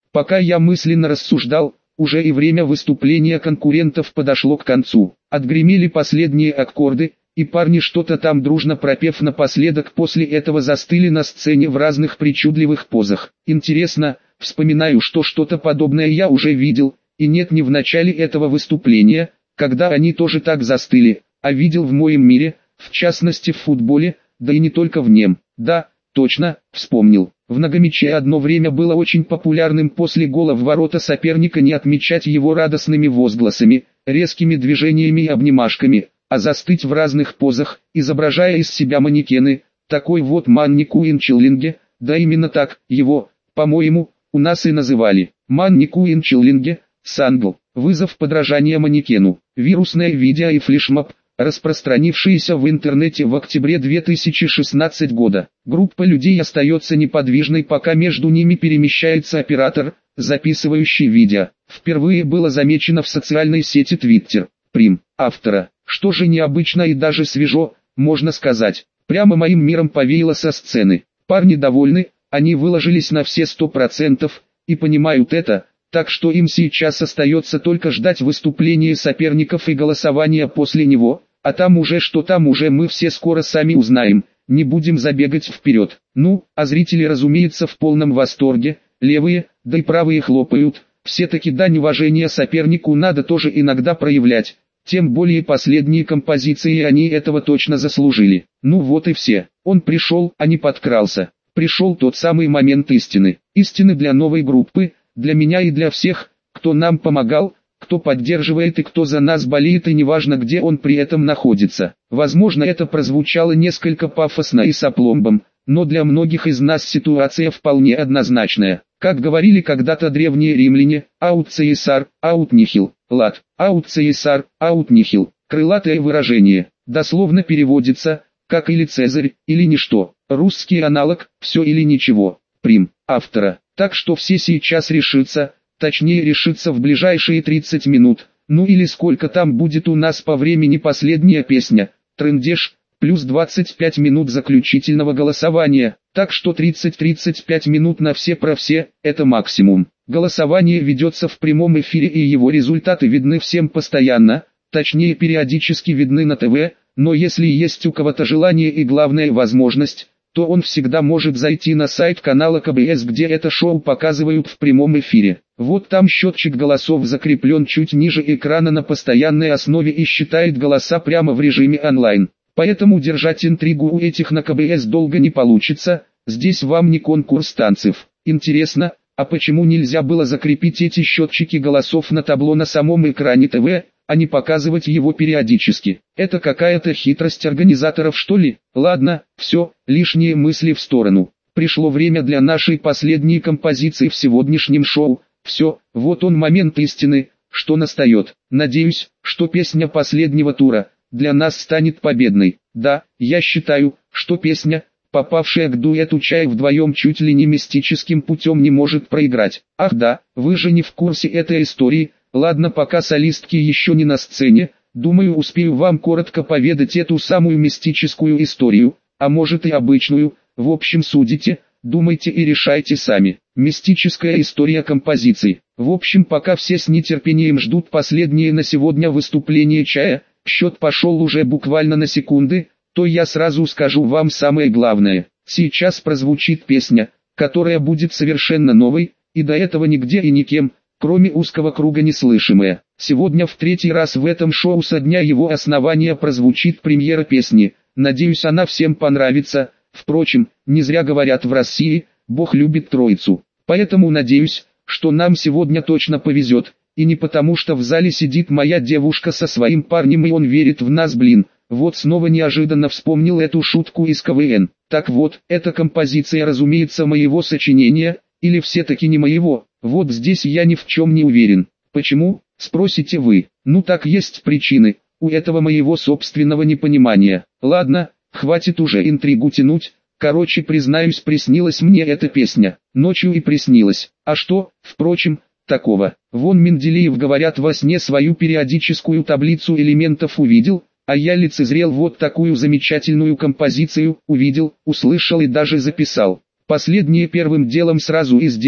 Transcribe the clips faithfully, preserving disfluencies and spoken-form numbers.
Пока я мысленно рассуждал, уже и время выступления конкурентов подошло к концу. Отгремели последние аккорды, и парни что-то там дружно пропев напоследок после этого застыли на сцене в разных причудливых позах. Интересно, вспоминаю, что что-то подобное я уже видел, и нет, не в начале этого выступления, когда они тоже так застыли, а видел в моем мире, в частности в футболе, да и не только в нем. Да, точно, вспомнил. В многомяче одно время было очень популярным после гола в ворота соперника не отмечать его радостными возгласами, резкими движениями и обнимашками, а застыть в разных позах, изображая из себя манекены, такой вот манникуин чиллинге, да именно так, его, по-моему, у нас и называли. Манникуин чиллинге, сангл, вызов подражания манекену, вирусное видео и флешмоб, распространившиеся в интернете в октябре две тысячи шестнадцатого года. Группа людей остается неподвижной, пока между ними перемещается оператор, записывающий видео. Впервые было замечено в социальной сети Twitter. Прим. Автора. Что же необычно и даже свежо, можно сказать. Прямо моим миром повеяло со сцены. Парни довольны, они выложились на все сто процентов, и понимают это, так что им сейчас остается только ждать выступления соперников и голосования после него, а там уже что там уже мы все скоро сами узнаем, не будем забегать вперед. Ну, а зрители, разумеется, в полном восторге, левые, да и правые хлопают, все-таки дань уважения сопернику надо тоже иногда проявлять. Тем более последние композиции они этого точно заслужили. Ну вот и все. Он пришел, а не подкрался. Пришел тот самый момент истины. Истины для новой группы, для меня и для всех, кто нам помогал, кто поддерживает и кто за нас болеет, и неважно где он при этом находится. Возможно, это прозвучало несколько пафосно и с опломбом, но для многих из нас ситуация вполне однозначная. Как говорили когда-то древние римляне, аут цесар, аут нихил, лат, аут цесар, аут нихил, крылатое выражение, дословно переводится, как или Цезарь, или ничто, русский аналог, все или ничего, прим, автора, так что все сейчас решится, точнее решится в ближайшие тридцать минут, ну или сколько там будет у нас по времени последняя песня, трындеж, плюс двадцать пять минут заключительного голосования, так что тридцать-тридцать пять минут на все про все, это максимум. Голосование ведется в прямом эфире и его результаты видны всем постоянно, точнее периодически видны на ТВ, но если есть у кого-то желание и главная возможность, то он всегда может зайти на сайт канала ка бэ эс, где это шоу показывают в прямом эфире. Вот там счетчик голосов закреплен чуть ниже экрана на постоянной основе и считает голоса прямо в режиме онлайн. Поэтому держать интригу у этих на ка бэ эс долго не получится, здесь вам не конкурс танцев. Интересно, а почему нельзя было закрепить эти счетчики голосов на табло на самом экране ТВ, а не показывать его периодически? Это какая-то хитрость организаторов, что ли? Ладно, все, лишние мысли в сторону. Пришло время для нашей последней композиции в сегодняшнем шоу. Все, вот он момент истины, что настает. Надеюсь, что песня последнего тура для нас станет победной. Да, я считаю, что песня, попавшая к дуэту «Чай» вдвоем чуть ли не мистическим путем, не может проиграть. Ах да, вы же не в курсе этой истории. Ладно, пока солистки еще не на сцене, думаю, успею вам коротко поведать эту самую мистическую историю, а может и обычную. В общем, судите, думайте и решайте сами. Мистическая история композиции. В общем, пока все с нетерпением ждут последнее на сегодня выступление «Чая», счет пошел уже буквально на секунды, то я сразу скажу вам самое главное. Сейчас прозвучит песня, которая будет совершенно новой, и до этого нигде и никем, кроме узкого круга, неслышимая. Сегодня в третий раз в этом шоу со дня его основания прозвучит премьера песни. Надеюсь, она всем понравится. Впрочем, не зря говорят в России, Бог любит троицу. Поэтому надеюсь, что нам сегодня точно повезет. И не потому, что в зале сидит моя девушка со своим парнем и он верит в нас, блин. Вот снова неожиданно вспомнил эту шутку из ка вэ эн. Так вот, эта композиция, разумеется, моего сочинения, или все-таки не моего. Вот здесь я ни в чем не уверен. Почему, спросите вы? Ну так есть причины, у этого моего собственного непонимания. Ладно, хватит уже интригу тянуть. Короче, признаюсь, приснилась мне эта песня. Ночью и приснилась. А что, впрочем, такого? Вон Менделеев, говорят, во сне свою периодическую таблицу элементов увидел, а я лицезрел вот такую замечательную композицию, увидел, услышал и даже записал. Последнее первым делом сразу и сделал,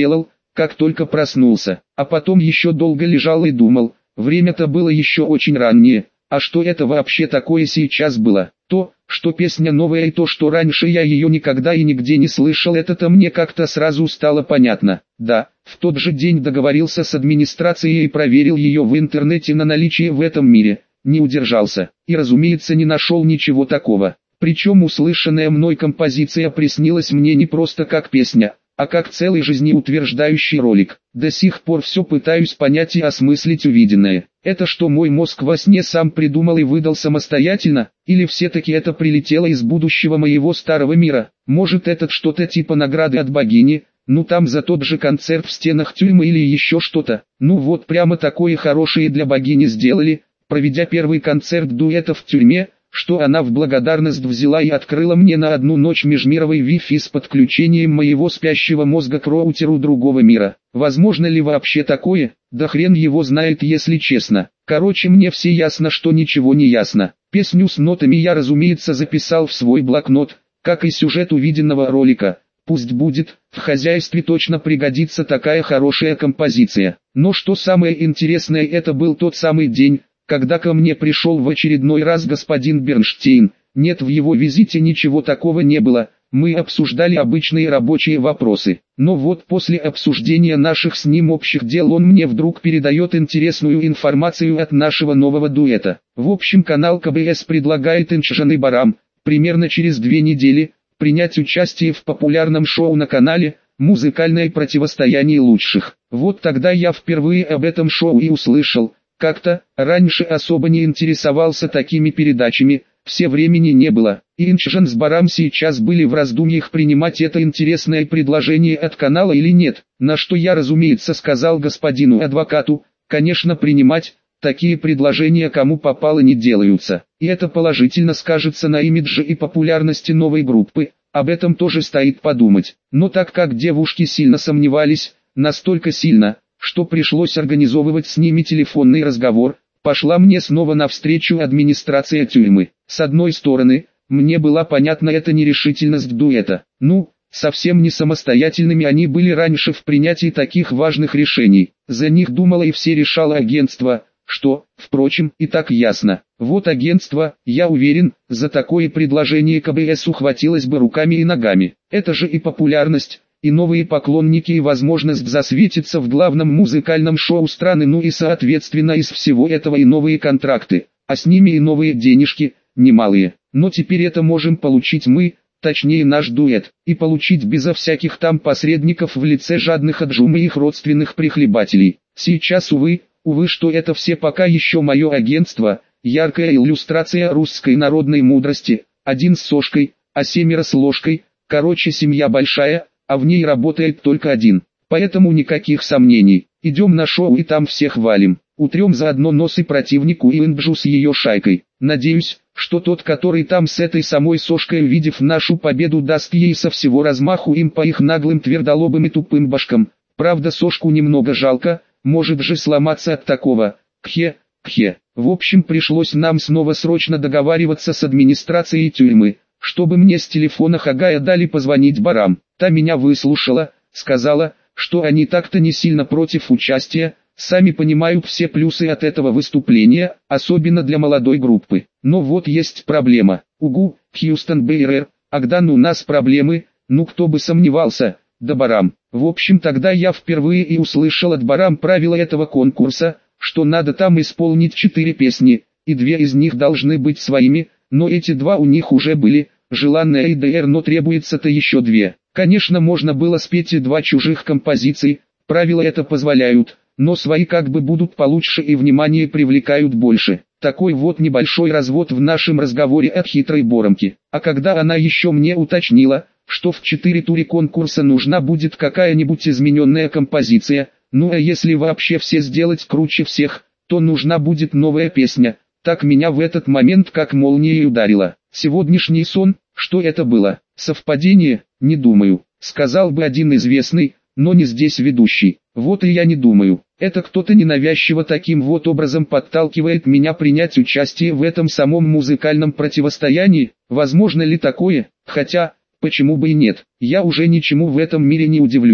как только проснулся, а потом еще долго лежал и думал, время-то было еще очень раннее, а что это вообще такое сейчас было? То, что песня новая и то, что раньше я ее никогда и нигде не слышал, это-то мне как-то сразу стало понятно. Да, в тот же день договорился с администрацией и проверил ее в интернете на наличие в этом мире, не удержался, и разумеется не нашел ничего такого. Причем услышанная мной композиция приснилась мне не просто как песня, а как целый жизнеутверждающий ролик. До сих пор все пытаюсь понять и осмыслить увиденное. Это что, мой мозг во сне сам придумал и выдал самостоятельно, или все-таки это прилетело из будущего моего старого мира? Может, это что-то типа награды от богини, ну там за тот же концерт в стенах тюрьмы или еще что-то? Ну вот прямо такое хорошее для богини сделали, проведя первый концерт дуэта в тюрьме, что она в благодарность взяла и открыла мне на одну ночь межмировой Wi-Fi с подключением моего спящего мозга к роутеру другого мира. Возможно ли вообще такое? Да хрен его знает, если честно. Короче, мне все ясно, что ничего не ясно. Песню с нотами я, разумеется, записал в свой блокнот, как и сюжет увиденного ролика. Пусть будет, в хозяйстве точно пригодится такая хорошая композиция. Но что самое интересное, это был тот самый день, когда ко мне пришел в очередной раз господин Бернштейн. Нет, в его визите ничего такого не было, мы обсуждали обычные рабочие вопросы. Но вот после обсуждения наших с ним общих дел он мне вдруг передает интересную информацию от нашего нового дуэта. В общем, канал ка бэ эс предлагает Инчжан и Барам, примерно через две недели, принять участие в популярном шоу на канале «Музыкальное противостояние лучших». Вот тогда я впервые об этом шоу и услышал. Как-то, раньше особо не интересовался такими передачами, все времени не было, и Инчжан с Барам сейчас были в раздумьях, принимать это интересное предложение от канала или нет, на что я, разумеется, сказал господину адвокату, конечно, принимать, такие предложения кому попало не делаются, и это положительно скажется на имидже и популярности новой группы, об этом тоже стоит подумать, но так как девушки сильно сомневались, настолько сильно, что пришлось организовывать с ними телефонный разговор, пошла мне снова навстречу администрация тюрьмы. С одной стороны, мне была понятна эта нерешительность дуэта. Ну, совсем не самостоятельными они были раньше в принятии таких важных решений. За них думало и все решало агентство, что, впрочем, и так ясно. Вот агентство, я уверен, за такое предложение ка бэ эс ухватилось бы руками и ногами. Это же и популярность, и новые поклонники, и возможность засветиться в главном музыкальном шоу страны, ну и соответственно из всего этого и новые контракты, а с ними и новые денежки, немалые. Но теперь это можем получить мы, точнее наш дуэт, и получить безо всяких там посредников в лице жадных отжум и их родственных прихлебателей. Сейчас, увы, увы, что это все пока еще мое агентство, яркая иллюстрация русской народной мудрости, один с сошкой, а семеро с ложкой, короче, семья большая, а в ней работает только один. Поэтому никаких сомнений, идем на шоу и там всех валим, утрем заодно носы противнику и Инджу с ее шайкой. Надеюсь, что тот, который там с этой самой сошкой, увидев нашу победу, даст ей со всего размаху им по их наглым твердолобым и тупым башкам. Правда, сошку немного жалко, может же сломаться от такого. Кхе, кхе. В общем, пришлось нам снова срочно договариваться с администрацией тюрьмы, чтобы мне с телефона Хагая дали позвонить Барам. Та меня выслушала, сказала, что они так-то не сильно против участия, сами понимают все плюсы от этого выступления, особенно для молодой группы. Но вот есть проблема. Угу, Хьюстон Бейрер, Агдан, у нас проблемы, ну кто бы сомневался, да Барам. В общем, тогда я впервые и услышал от Барам правила этого конкурса, что надо там исполнить четыре песни, и две из них должны быть своими, но эти два у них уже были, желанная и ДР, но требуется-то еще две. Конечно, можно было спеть и два чужих композиций, правила это позволяют, но свои как бы будут получше и внимание привлекают больше. Такой вот небольшой развод в нашем разговоре от хитрой Боромки. А когда она еще мне уточнила, что в четыре туре конкурса нужна будет какая-нибудь измененная композиция, ну а если вообще все сделать круче всех, то нужна будет новая песня, так меня в этот момент как молнией ударило. Сегодняшний сон, что это было? Совпадение? Не думаю, сказал бы один известный, но не здесь ведущий. Вот и я не думаю. Это кто-то ненавязчиво таким вот образом подталкивает меня принять участие в этом самом музыкальном противостоянии. Возможно ли такое? Хотя, почему бы и нет? Я уже ничему в этом мире не удивлюсь.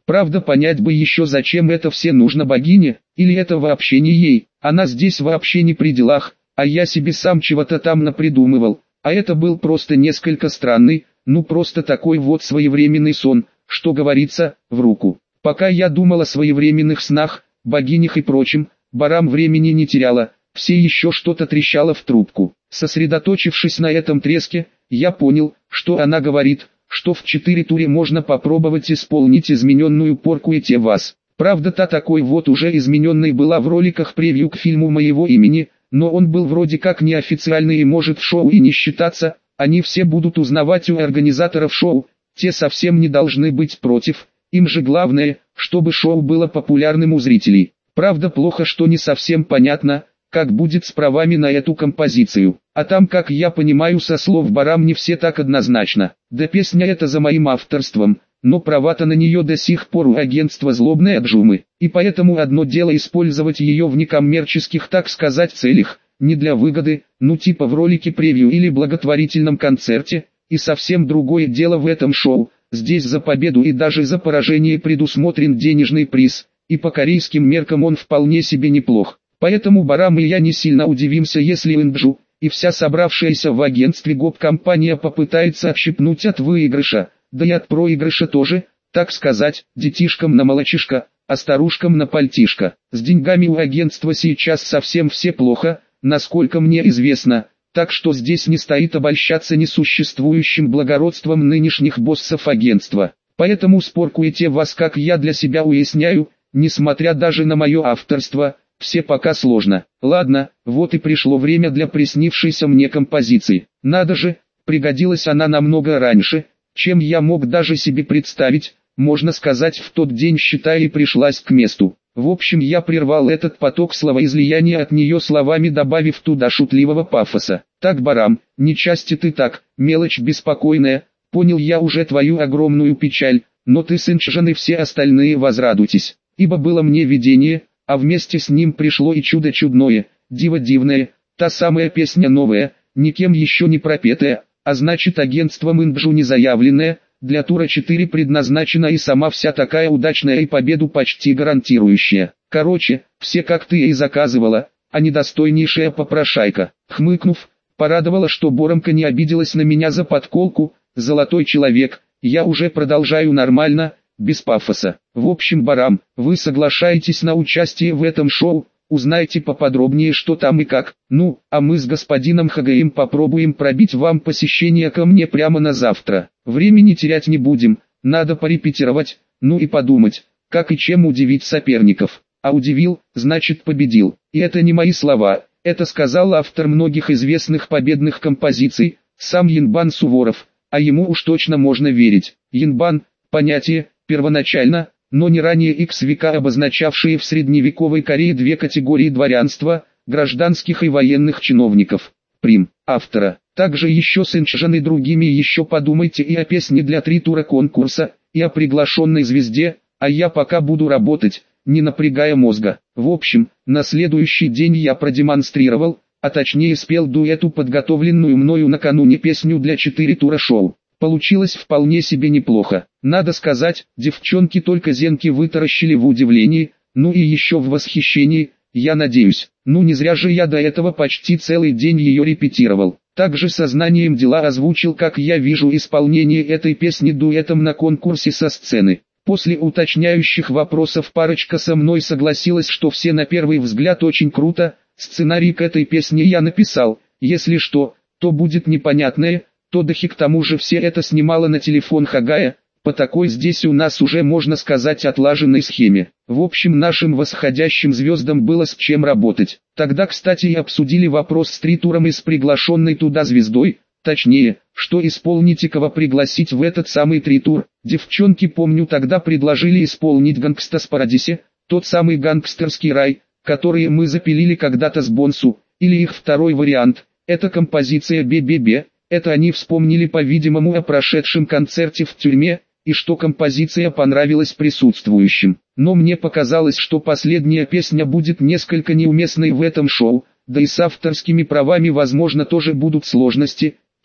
Правда, понять бы еще, зачем это все нужно богине, или это вообще не ей. Она здесь вообще не при делах, а я себе сам чего-то там напридумывал. А это был просто несколько странный, ну просто такой вот своевременный сон, что говорится, в руку. Пока я думал о своевременных снах, богинях и прочем, Барам времени не теряла, все еще что-то трещало в трубку. Сосредоточившись на этом треске, я понял, что она говорит, что в четыре туре можно попробовать исполнить измененную порку и те вас. Правда, та такой вот уже измененной была в роликах превью к фильму моего имени, но он был вроде как неофициальный и может в шоу и не считаться, они все будут узнавать у организаторов шоу, те совсем не должны быть против, им же главное, чтобы шоу было популярным у зрителей. Правда, плохо, что не совсем понятно, как будет с правами на эту композицию. А там, как я понимаю со слов Барам, не все так однозначно. Да песня эта за моим авторством, но права-то на нее до сих пор у агентства «Злобные Джумы». И поэтому одно дело использовать ее в некоммерческих, так сказать, целях, не для выгоды, ну типа в ролике превью или благотворительном концерте, и совсем другое дело в этом шоу. Здесь за победу и даже за поражение предусмотрен денежный приз, и по корейским меркам он вполне себе неплох. Поэтому Барам и я не сильно удивимся, если Инджу и вся собравшаяся в агентстве гоп-компания попытается отщипнуть от выигрыша, да и от проигрыша тоже, так сказать, детишкам на молочишко, а старушкам на пальтишко. С деньгами у агентства сейчас совсем все плохо, насколько мне известно, так что здесь не стоит обольщаться несуществующим благородством нынешних боссов агентства. Поэтому споркуйте вас, как я для себя уясняю, несмотря даже на мое авторство, все пока сложно. Ладно, вот и пришло время для приснившейся мне композиции. Надо же, пригодилась она намного раньше, чем я мог даже себе представить, можно сказать, в тот день, считай, и пришлась к месту. В общем, я прервал этот поток словоизлияния от нее словами, добавив туда шутливого пафоса. Так, Барам, нечасти ты так, мелочь беспокойная, понял я уже твою огромную печаль, но ты с Инчжан и все остальные возрадуйтесь, ибо было мне видение, а вместе с ним пришло и чудо чудное, диво дивное, та самая песня новая, никем еще не пропетая, а значит агентством Инджу не заявленная, для тура четыре предназначена и сама вся такая удачная и победу почти гарантирующая. Короче, все как ты и заказывала, а недостойнейшая попрошайка. Хмыкнув, порадовала, что Боромка не обиделась на меня за подколку, золотой человек, я уже продолжаю нормально, без пафоса. В общем, Барам, вы соглашаетесь на участие в этом шоу, узнайте поподробнее, что там и как. Ну, а мы с господином Хагаем попробуем пробить вам посещение ко мне прямо на завтра. Времени терять не будем, надо порепетировать, ну и подумать, как и чем удивить соперников. А удивил, значит победил. И это не мои слова, это сказал автор многих известных победных композиций, сам Янбан Суворов, а ему уж точно можно верить. Янбан – понятие, первоначально, но не ранее X века обозначавшие в средневековой Корее две категории дворянства, гражданских и военных чиновников. Прим. Автора. Также еще с Инчжан и другими еще подумайте и о песне для три тура конкурса, и о приглашенной звезде, а я пока буду работать, не напрягая мозга. В общем, на следующий день я продемонстрировал, а точнее спел дуэту подготовленную мною накануне песню для четыре тура шоу. Получилось вполне себе неплохо. Надо сказать, девчонки только зенки вытаращили в удивлении, ну и еще в восхищении, я надеюсь. Ну не зря же я до этого почти целый день ее репетировал. Также сознанием дела озвучил, как я вижу исполнение этой песни дуэтом на конкурсе со сцены. После уточняющих вопросов парочка со мной согласилась, что все на первый взгляд очень круто, сценарий к этой песне я написал, если что, то будет непонятное. Тодахи к тому же все это снимала на телефон Хагая, по такой здесь у нас уже можно сказать отлаженной схеме. В общем, нашим восходящим звездам было с чем работать. Тогда, кстати, и обсудили вопрос с тритуром и с приглашенной туда звездой, точнее, что исполнить и кого пригласить в этот самый тритур. Девчонки, помню, тогда предложили исполнить «Гангстас Парадисе», тот самый гангстерский рай, который мы запилили когда-то с Бонсу, или их второй вариант, это композиция «Бе-бе-бе». Это они вспомнили, по-видимому, о прошедшем концерте в тюрьме, и что композиция понравилась присутствующим. Но мне показалось, что последняя песня будет несколько неуместной в этом шоу, да и с авторскими правами возможно тоже будут сложности,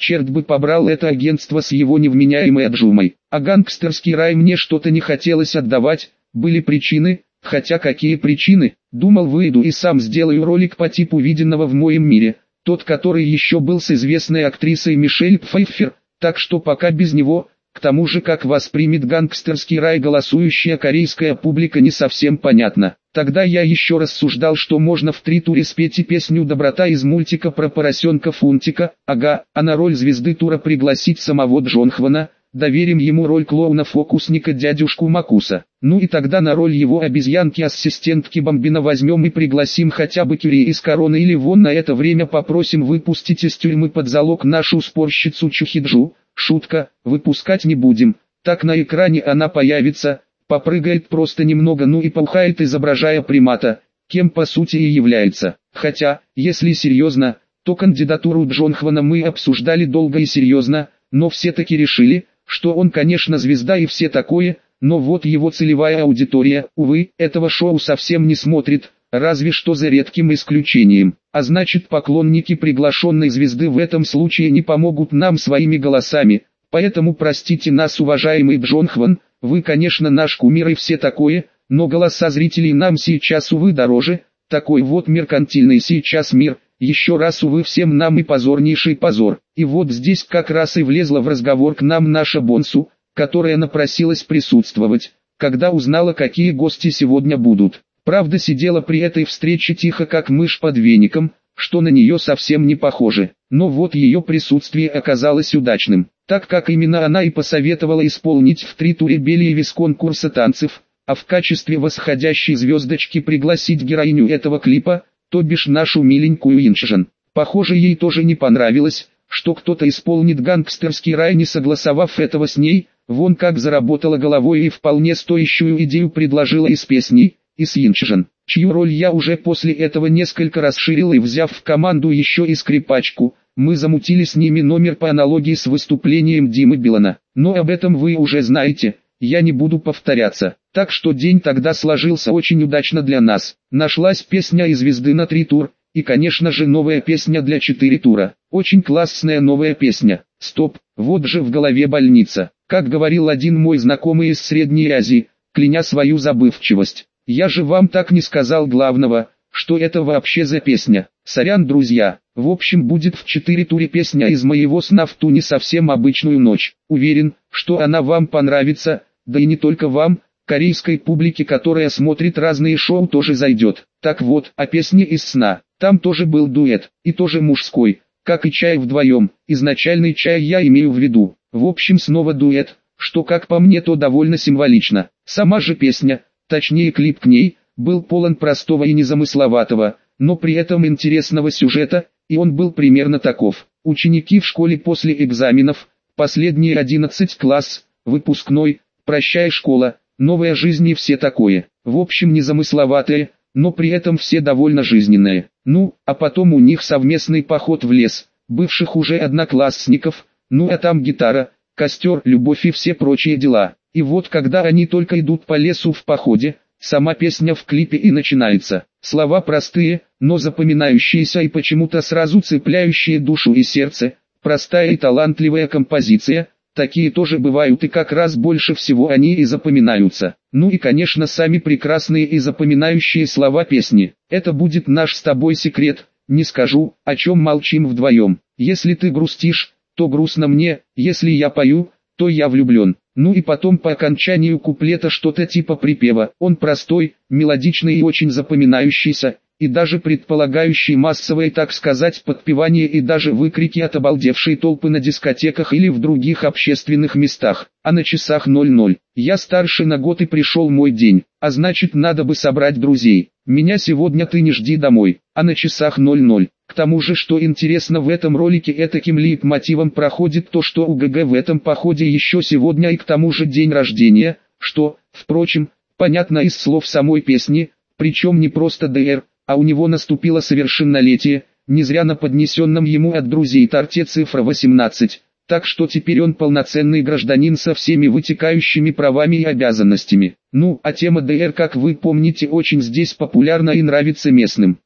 черт бы побрал это агентство с его невменяемой Аджумой. А гангстерский рай мне что-то не хотелось отдавать, были причины, хотя какие причины, думал выйду и сам сделаю ролик по типу виденного в моем мире, тот который еще был с известной актрисой Мишель Пфайффер, так что пока без него. К тому же, как воспримет гангстерский рай голосующая корейская публика, не совсем понятно. Тогда я еще рассуждал, что можно в три туре спеть и песню «Доброта» из мультика про поросенка Фунтика, ага, а на роль звезды тура пригласить самого Джонхвана, доверим ему роль клоуна-фокусника дядюшку Макуса. Ну и тогда на роль его обезьянки-ассистентки Бомбина возьмем и пригласим хотя бы Кюри из Короны, или вон на это время попросим выпустить из тюрьмы под залог нашу спорщицу Чухиджу. Шутка, выпускать не будем, так на экране она появится, попрыгает просто немного, ну и поухает, изображая примата, кем по сути и является. Хотя, если серьезно, то кандидатуру Джонхвана мы обсуждали долго и серьезно, но все-таки решили, что он конечно звезда и все такое, но вот его целевая аудитория, увы, этого шоу совсем не смотрит, разве что за редким исключением. А значит, поклонники приглашенной звезды в этом случае не помогут нам своими голосами, поэтому простите нас, уважаемый Джонхван, вы конечно наш кумир и все такое, но голоса зрителей нам сейчас увы дороже, такой вот меркантильный сейчас мир, еще раз увы всем нам и позорнейший позор. И вот здесь как раз и влезла в разговор к нам наша Бонсу, которая напросилась присутствовать, когда узнала, какие гости сегодня будут. Правда, сидела при этой встрече тихо как мышь под веником, что на нее совсем не похоже. Но вот ее присутствие оказалось удачным, так как именно она и посоветовала исполнить в три туре Белиевис конкурса танцев, а в качестве восходящей звездочки пригласить героиню этого клипа, то бишь нашу миленькую Инчжан. Похоже, ей тоже не понравилось, что кто-то исполнит гангстерский рай, не согласовав этого с ней, вон как заработала головой и вполне стоящую идею предложила и с песней, и с Инчжан, чью роль я уже после этого несколько расширил, и взяв в команду еще и скрипачку, мы замутили с ними номер по аналогии с выступлением Димы Билана. Но об этом вы уже знаете, я не буду повторяться. Так что день тогда сложился очень удачно для нас. Нашлась песня из звезды на три тур, и конечно же новая песня для четыре тура. Очень классная новая песня. Стоп, вот же в голове больница. Как говорил один мой знакомый из Средней Азии, кляня свою забывчивость. Я же вам так не сказал главного, что это вообще за песня. Сорян, друзья. В общем, будет в четыре туре песня из моего сна в ту не совсем обычную ночь. Уверен, что она вам понравится, да и не только вам, корейской публике, которая смотрит разные шоу, тоже зайдет. Так вот, о песне из сна. Там тоже был дуэт, и тоже мужской, как и чай вдвоем. Изначальный чай я имею в виду. В общем, снова дуэт, что как по мне то довольно символично. Сама же песня, точнее клип к ней, был полон простого и незамысловатого, но при этом интересного сюжета, и он был примерно таков. Ученики в школе после экзаменов, последний одиннадцатый класс, выпускной, прощай школа, новая жизнь и все такое. В общем, незамысловатое, но при этом все довольно жизненное. Ну, а потом у них совместный поход в лес, бывших уже одноклассников, ну а там гитара, костер, любовь и все прочие дела. И вот когда они только идут по лесу в походе, сама песня в клипе и начинается. Слова простые, но запоминающиеся и почему-то сразу цепляющие душу и сердце. Простая и талантливая композиция, такие тоже бывают, и как раз больше всего они и запоминаются. Ну и конечно сами прекрасные и запоминающие слова песни. Это будет наш с тобой секрет, не скажу, о чем молчим вдвоем. Если ты грустишь, то грустно мне, если я пою, то я влюблен. Ну и потом по окончанию куплета что-то типа припева. Он простой, мелодичный и очень запоминающийся, и даже предполагающий массовое, так сказать, подпевание и даже выкрики от обалдевшей толпы на дискотеках или в других общественных местах. А на часах ноль ноль. Я старше на год и пришел мой день, а значит надо бы собрать друзей. Меня сегодня ты не жди домой, а на часах ноль ноль. К тому же, что интересно, в этом ролике этаким лейтмотивом проходит то, что у ГГ в этом походе еще сегодня и к тому же день рождения, что, впрочем, понятно из слов самой песни, причем не просто ДР, а у него наступило совершеннолетие, не зря на поднесенном ему от друзей торте цифра восемнадцать, так что теперь он полноценный гражданин со всеми вытекающими правами и обязанностями. Ну, а тема ДР, как вы помните, очень здесь популярна и нравится местным.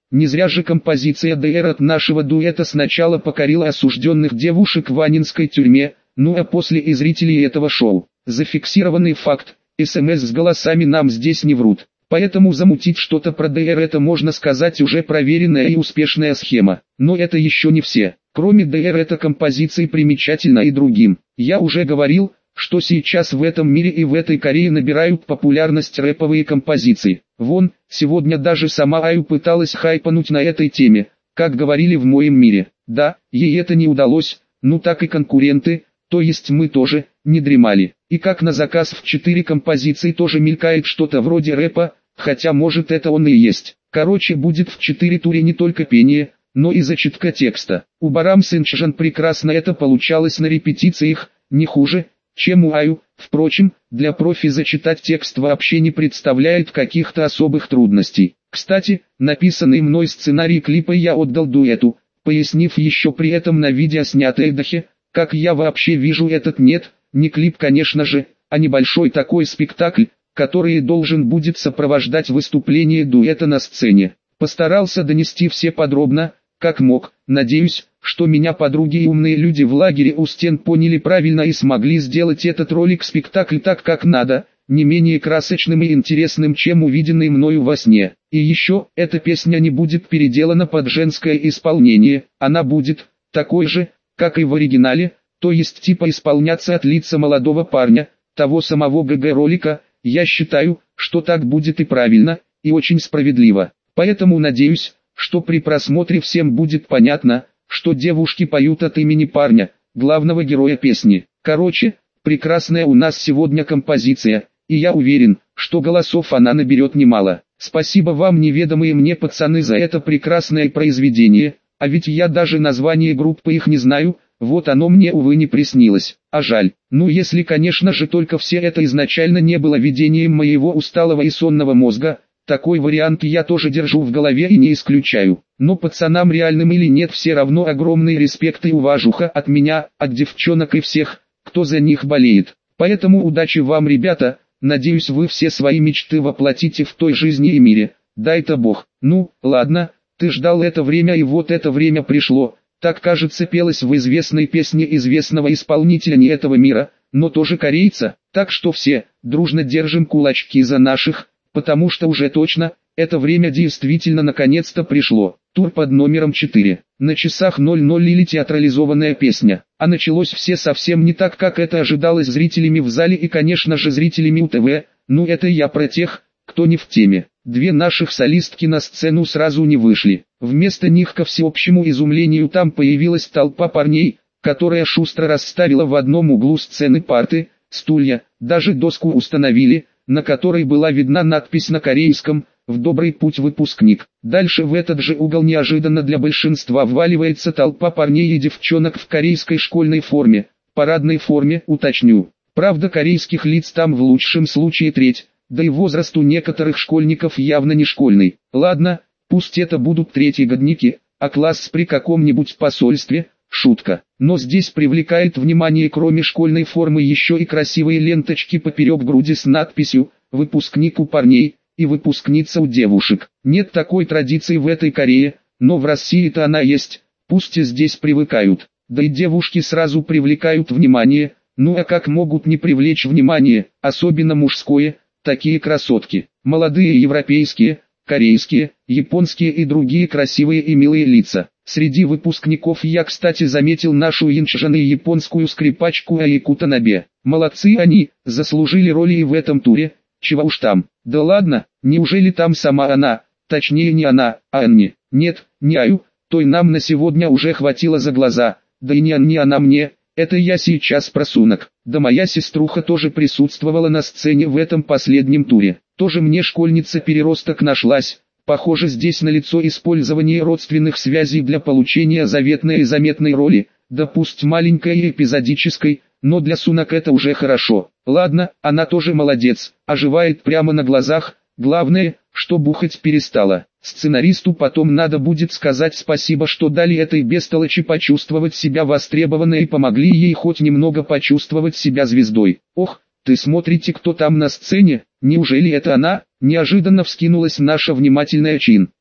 Не зря же композиция ди эр от нашего дуэта сначала покорила осужденных девушек в Аннинской тюрьме, ну а после и зрителей этого шоу. Зафиксированный факт, СМС с голосами нам здесь не врут. Поэтому замутить что-то про ди эр это, можно сказать, уже проверенная и успешная схема. Но это еще не все. Кроме ди эр эта композиция примечательна и другим. Я уже говорил, что сейчас в этом мире и в этой Корее набирают популярность рэповые композиции. Вон, сегодня даже сама Аю пыталась хайпануть на этой теме, как говорили в моем мире. Да, ей это не удалось, ну так и конкуренты, то есть мы тоже, не дремали. И как на заказ в четыре композиции тоже мелькает что-то вроде рэпа, хотя может это он и есть. Короче, будет в четыре туре не только пение, но и зачитка текста. У Барам Сынчжан прекрасно это получалось на репетициях, не хуже, чем у Аю. Впрочем, для профи зачитать текст вообще не представляет каких-то особых трудностей. Кстати, написанный мной сценарий клипа я отдал дуэту, пояснив еще при этом на видео, снятое Дахе, как я вообще вижу этот нет, не клип, конечно же, а небольшой такой спектакль, который должен будет сопровождать выступление дуэта на сцене. Постарался донести все подробно, как мог. Надеюсь, что меня подруги и умные люди в лагере у стен поняли правильно и смогли сделать этот ролик-спектакль так, как надо, не менее красочным и интересным, чем увиденный мною во сне. И еще, эта песня не будет переделана под женское исполнение, она будет такой же, как и в оригинале, то есть типа исполняться от лица молодого парня, того самого ГГ-ролика. Я считаю, что так будет и правильно, и очень справедливо. Поэтому надеюсь, что при просмотре всем будет понятно, что девушки поют от имени парня, главного героя песни. Короче, прекрасная у нас сегодня композиция, и я уверен, что голосов она наберет немало. Спасибо вам, неведомые мне пацаны, за это прекрасное произведение, а ведь я даже название группы их не знаю, вот оно мне, увы, не приснилось, а жаль. Ну если, конечно же, только все это изначально не было видением моего усталого и сонного мозга. Такой вариант я тоже держу в голове и не исключаю. Но пацанам реальным или нет, все равно огромный респект и уважуха от меня, от девчонок и всех, кто за них болеет. Поэтому удачи вам, ребята, надеюсь, вы все свои мечты воплотите в той жизни и мире. Дай-то Бог. Ну, ладно, ты ждал это время, и вот это время пришло. Так, кажется, пелось в известной песне известного исполнителя не этого мира, но тоже корейца. Так что все, дружно держим кулачки за наших, потому что уже точно, это время действительно наконец-то пришло. Тур под номером четыре. На часах ноль ноль или театрализованная песня. А началось все совсем не так, как это ожидалось зрителями в зале и, конечно же, зрителями у ТВ. Ну это я про тех, кто не в теме. Две наших солистки на сцену сразу не вышли. Вместо них, ко всеобщему изумлению, там появилась толпа парней, которая шустро расставила в одном углу сцены парты, стулья, даже доску установили, на которой была видна надпись на корейском «В добрый путь, выпускник». Дальше в этот же угол неожиданно для большинства вваливается толпа парней и девчонок в корейской школьной форме, парадной форме, уточню. Правда, корейских лиц там в лучшем случае треть, да и возраст у некоторых школьников явно не школьный. Ладно, пусть это будут третьегодники, а класс при каком-нибудь посольстве – шутка. Но здесь привлекает внимание кроме школьной формы еще и красивые ленточки поперек груди с надписью «Выпускник у парней» и «Выпускница у девушек». Нет такой традиции в этой Корее, но в России-то она есть, пусть и здесь привыкают. Да и девушки сразу привлекают внимание, ну а как могут не привлечь внимание, особенно мужское, такие красотки. Молодые европейские, корейские, японские и другие красивые и милые лица. Среди выпускников я, кстати, заметил нашу Инчжан и японскую скрипачку Айку Танабе. Молодцы они, заслужили роли и в этом туре, чего уж там. Да ладно, неужели там сама она, точнее не она, а Анни? Нет, не Аю, той нам на сегодня уже хватило за глаза, да и не Анни она мне, это я сейчас про сунок. Да моя сеструха тоже присутствовала на сцене в этом последнем туре. Тоже мне школьница-переросток нашлась. Похоже, здесь налицо использование родственных связей для получения заветной и заметной роли, да пусть маленькой и эпизодической, но для сунок это уже хорошо. Ладно, она тоже молодец, оживает прямо на глазах, главное, что бухать перестала. Сценаристу потом надо будет сказать спасибо, что дали этой бестолочи почувствовать себя востребованной и помогли ей хоть немного почувствовать себя звездой. Ох, ты смотрите, кто там на сцене, неужели это она? Неожиданно вскинулась наша внимательная Чин.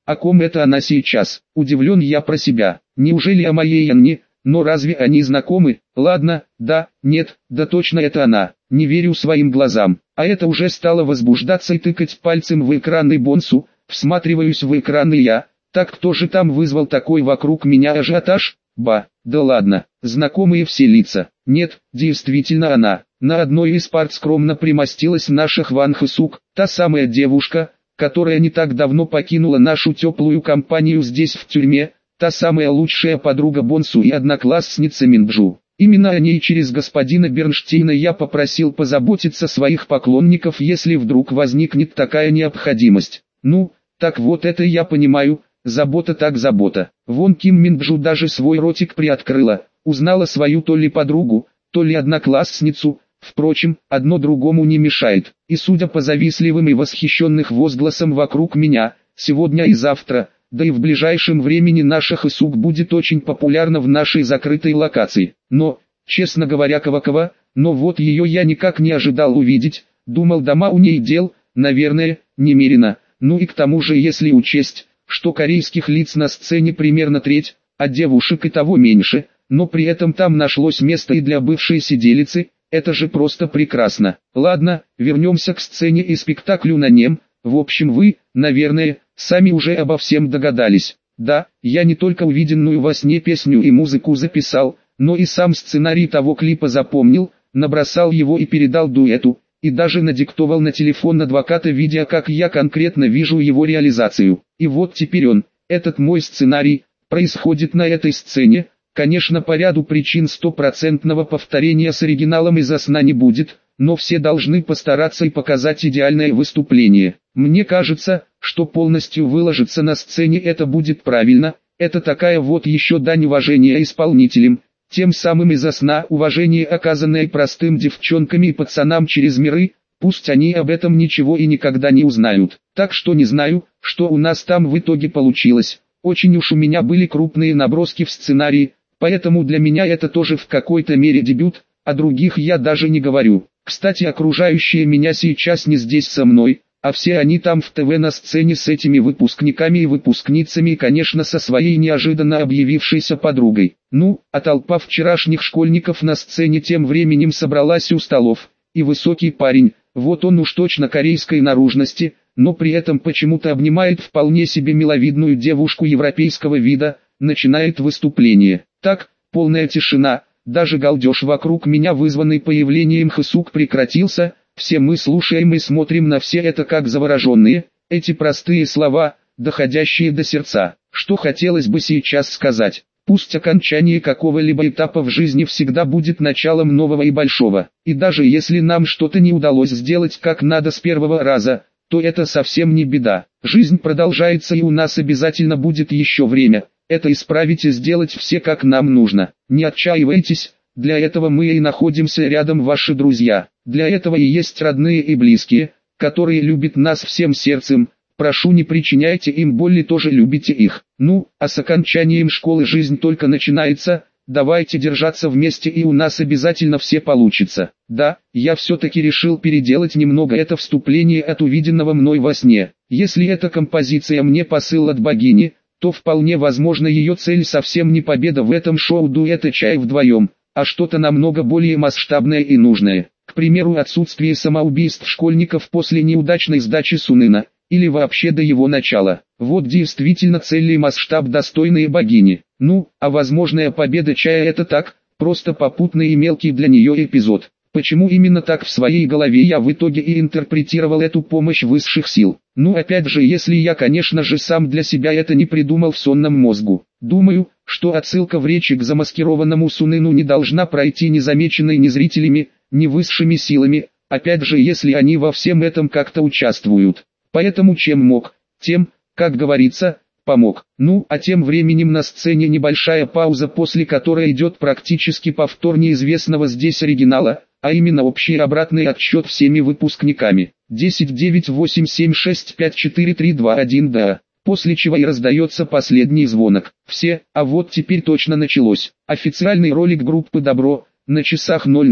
О ком это она сейчас? Удивлен я про себя. Неужели о моей Анне? Но разве они знакомы? Ладно, да, нет, да точно это она. Не верю своим глазам. А это уже стало возбуждаться и тыкать пальцем в экран и Бонсу. Всматриваюсь в экран и я. Так кто же там вызвал такой вокруг меня ажиотаж? Ба, да ладно, знакомые все лица. Нет, действительно она. На одной из парт скромно примостилась наша Хван Хэсук, та самая девушка, которая не так давно покинула нашу теплую компанию здесь в тюрьме, та самая лучшая подруга Бонсу и одноклассница Минджу. Именно о ней через господина Бернштейна я попросил позаботиться своих поклонников, если вдруг возникнет такая необходимость. Ну, так вот это я понимаю, забота так забота. Вон Ким Минджу даже свой ротик приоткрыла, узнала свою то ли подругу, то ли одноклассницу. Впрочем, одно другому не мешает, и судя по завистливым и восхищенных возгласам вокруг меня, сегодня и завтра, да и в ближайшем времени наша Хэсук будет очень популярна в нашей закрытой локации. Но, честно говоря, Кавакова, но вот ее я никак не ожидал увидеть, думал, дома у ней дел, наверное, немерено. Ну и к тому же, если учесть, что корейских лиц на сцене примерно треть, а девушек и того меньше, но при этом там нашлось место и для бывшей сиделицы. Это же просто прекрасно. Ладно, вернемся к сцене и спектаклю на нем. В общем, вы, наверное, сами уже обо всем догадались. Да, я не только увиденную во сне песню и музыку записал, но и сам сценарий того клипа запомнил, набросал его и передал дуэту, и даже надиктовал на телефон адвоката, видя, как я конкретно вижу его реализацию. И вот теперь он, этот мой сценарий, происходит на этой сцене. Конечно, по ряду причин стопроцентного повторения с оригиналом из-за сна не будет, но все должны постараться и показать идеальное выступление. Мне кажется, что полностью выложиться на сцене это будет правильно, это такая вот еще дань уважения исполнителям, тем самым из-за сна уважение, оказанное простым девчонкам и пацанам через миры, пусть они об этом ничего и никогда не узнают. Так что не знаю, что у нас там в итоге получилось, очень уж у меня были крупные наброски в сценарии. Поэтому для меня это тоже в какой-то мере дебют, о других я даже не говорю. Кстати, окружающие меня сейчас не здесь со мной, а все они там в ТВ на сцене с этими выпускниками и выпускницами и, конечно, со своей неожиданно объявившейся подругой. Ну, а толпа вчерашних школьников на сцене тем временем собралась у столов, и высокий парень, вот он уж точно корейской наружности, но при этом почему-то обнимает вполне себе миловидную девушку европейского вида, начинает выступление. Так, полная тишина, даже галдеж вокруг меня, вызванный появлением Хэсук, прекратился, все мы слушаем и смотрим на все это как завороженные, эти простые слова, доходящие до сердца. Что хотелось бы сейчас сказать? Пусть окончание какого-либо этапа в жизни всегда будет началом нового и большого, и даже если нам что-то не удалось сделать как надо с первого раза, то это совсем не беда. Жизнь продолжается и у нас обязательно будет еще время это исправить и сделать все как нам нужно. Не отчаивайтесь, для этого мы и находимся рядом, ваши друзья. Для этого и есть родные и близкие, которые любят нас всем сердцем. Прошу, не причиняйте им боли, тоже любите их. Ну, а с окончанием школы жизнь только начинается. Давайте держаться вместе, и у нас обязательно все получится. Да, я все-таки решил переделать немного это вступление от увиденного мной во сне. Если эта композиция мне посыл от богини, то вполне возможно ее цель совсем не победа в этом шоу дуэта «Чай вдвоем», а что-то намного более масштабное и нужное. К примеру, отсутствие самоубийств школьников после неудачной сдачи Сунына, или вообще до его начала. Вот действительно цель и масштаб, достойные богини. Ну, а возможная победа Чая — это так, просто попутный и мелкий для нее эпизод. Почему именно так в своей голове я в итоге и интерпретировал эту помощь высших сил? Ну, опять же, если я, конечно же, сам для себя это не придумал в сонном мозгу. Думаю, что отсылка в речи к замаскированному Сунэну не должна пройти незамеченной ни зрителями, ни высшими силами, опять же, если они во всем этом как-то участвуют. Поэтому чем мог, тем, как говорится, помог. Ну, а тем временем на сцене небольшая пауза, после которой идет практически повтор неизвестного здесь оригинала, а именно общий обратный отсчет всеми выпускниками. десять, девять, восемь, семь, шесть, пять, четыре, три, два, один, да. После чего и раздается последний звонок. Все, а вот теперь точно началось. Официальный ролик группы «Добро», на часах ноль ноль.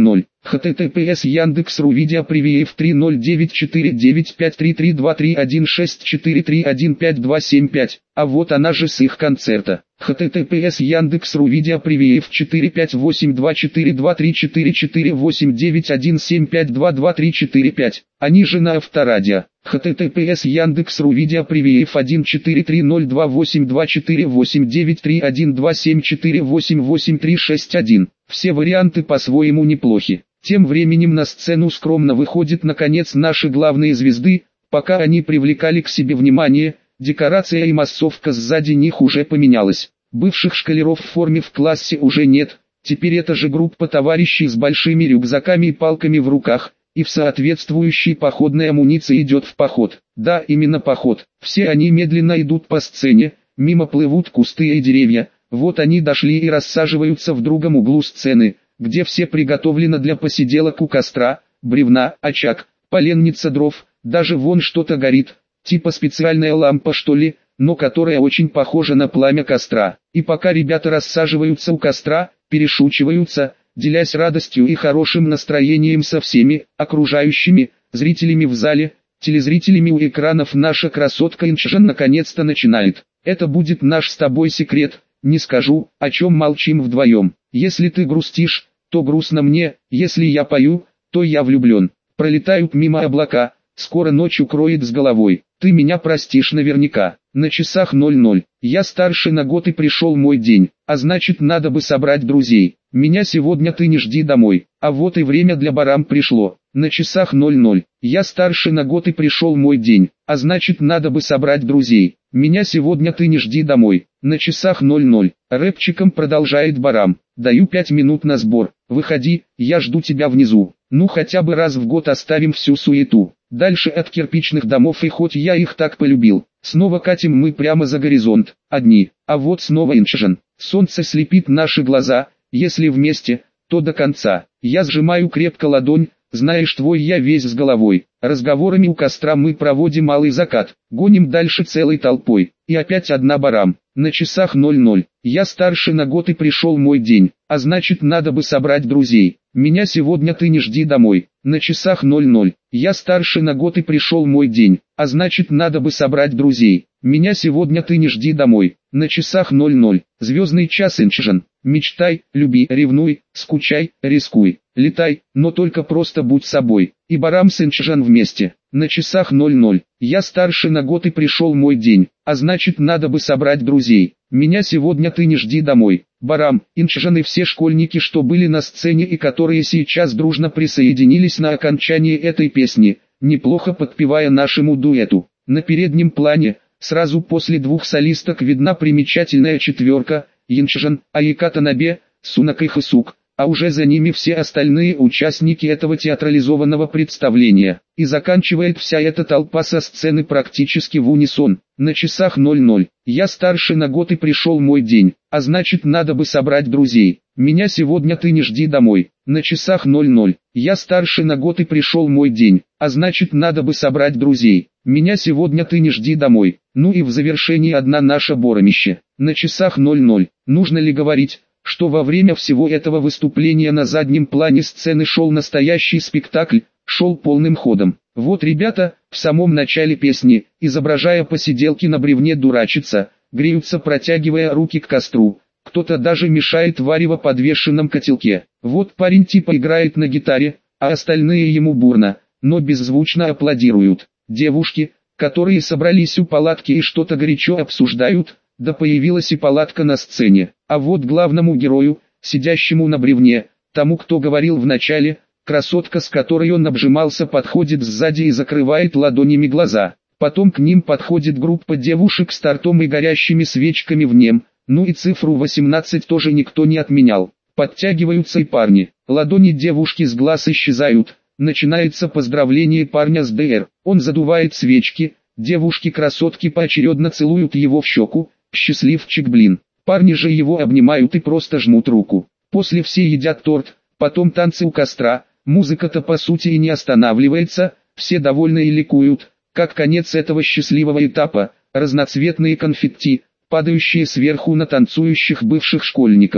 https Яндекс.ру видеопривиев три ноль девять четыре девять пять три три два три один шесть четыре три один пять два семь пять, а вот она же с их концерта. https Яндекс.ру видеопривиев четыре пять восемь два четыре два три четыре четыре восемь девять один семь пять два два три четыре пять, они же на Авторадио. https Яндекс.ру видеопривиев один четыре три ноль два восемь два четыре восемь девять три один два семь четыре восемь восемь три шесть один. Все варианты по-своему неплохи. Тем временем на сцену скромно выходят наконец наши главные звезды. Пока они привлекали к себе внимание, декорация и массовка сзади них уже поменялась. Бывших школяров в форме в классе уже нет, теперь это же группа товарищей с большими рюкзаками и палками в руках, и в соответствующей походной амуниции идет в поход. Да, именно поход. Все они медленно идут по сцене, мимо плывут кусты и деревья, вот они дошли и рассаживаются в другом углу сцены, где все приготовлено для посиделок у костра, бревна, очаг, поленница дров, даже вон что-то горит, типа специальная лампа что ли, но которая очень похожа на пламя костра. И пока ребята рассаживаются у костра, перешучиваются, делясь радостью и хорошим настроением со всеми окружающими, зрителями в зале, телезрителями у экранов, наша красотка Инчжан наконец-то начинает. Это будет наш с тобой секрет, не скажу, о чем молчим вдвоем. Если ты грустишь, то грустно мне, если я пою, то я влюблен. Пролетают мимо облака, скоро ночь укроет с головой. Ты меня простишь наверняка. На часах ноль ноль. Я старше на год и пришел мой день, а значит надо бы собрать друзей. Меня сегодня ты не жди домой, а вот и время для барам пришло. На часах ноль ноль. Я старше на год и пришел мой день, а значит надо бы собрать друзей. Меня сегодня ты не жди домой. На часах ноль ноль. Рэпчиком продолжает барам. Даю пять минут на сбор. Выходи, я жду тебя внизу. Ну хотя бы раз в год оставим всю суету. Дальше от кирпичных домов, и хоть я их так полюбил, снова катим мы прямо за горизонт, одни. А вот снова Инчжан. Солнце слепит наши глаза, если вместе, то до конца. Я сжимаю крепко ладонь, знаешь твой я весь с головой. Разговорами у костра мы проводим малый закат, гоним дальше целой толпой. И опять одна барам. На часах ноль ноль. Я старше на год и пришел мой день, а значит надо бы собрать друзей. Меня сегодня ты не жди домой. На часах ноль ноль. Я старше на год и пришел мой день, а значит надо бы собрать друзей. Меня сегодня ты не жди домой. На часах ноль ноль. Звездный час Инчжан. Мечтай, люби, ревнуй, скучай, рискуй, летай, но только просто будь собой. И барам с Инчжан вместе. На часах ноль ноль. Я старше на год и пришел мой день, а значит надо бы собрать друзей. Меня сегодня ты не жди домой. Барам, Инчжан и все школьники, что были на сцене и которые сейчас дружно присоединились на окончании этой песни, неплохо подпевая нашему дуэту. На переднем плане, сразу после двух солисток, видна примечательная четверка: Инчжан, Айка Танабе, Сунак и Хысук, а уже за ними все остальные участники этого театрализованного представления. И заканчивает вся эта толпа со сцены практически в унисон. На часах ноль ноль. Я старше на год и пришел мой день, а значит надо бы собрать друзей. Меня сегодня ты не жди домой. На часах ноль ноль. Я старше на год и пришел мой день, а значит надо бы собрать друзей. Меня сегодня ты не жди домой. Ну и в завершении одна наша Боромище. На часах ноль ноль. Нужно ли говорить, что во время всего этого выступления на заднем плане сцены шел настоящий спектакль, шел полным ходом. Вот ребята, в самом начале песни, изображая посиделки на бревне, дурачатся, греются, протягивая руки к костру. Кто-то даже мешает варево в подвешенном котелке. Вот парень типа играет на гитаре, а остальные ему бурно, но беззвучно аплодируют. Девушки, которые собрались у палатки и что-то горячо обсуждают, да появилась и палатка на сцене. А вот главному герою, сидящему на бревне, тому, кто говорил в начале, красотка, с которой он обжимался, подходит сзади и закрывает ладонями глаза. Потом к ним подходит группа девушек с тортом и горящими свечками в нем, ну и цифру восемнадцать тоже никто не отменял. Подтягиваются и парни, ладони девушки с глаз исчезают, начинается поздравление парня с ДР, он задувает свечки, девушки-красотки поочередно целуют его в щеку, счастливчик блин. Парни же его обнимают и просто жмут руку. После все едят торт, потом танцы у костра, музыка-то по сути и не останавливается, все довольны и ликуют. Как конец этого счастливого этапа, разноцветные конфетти, падающие сверху на танцующих бывших школьников.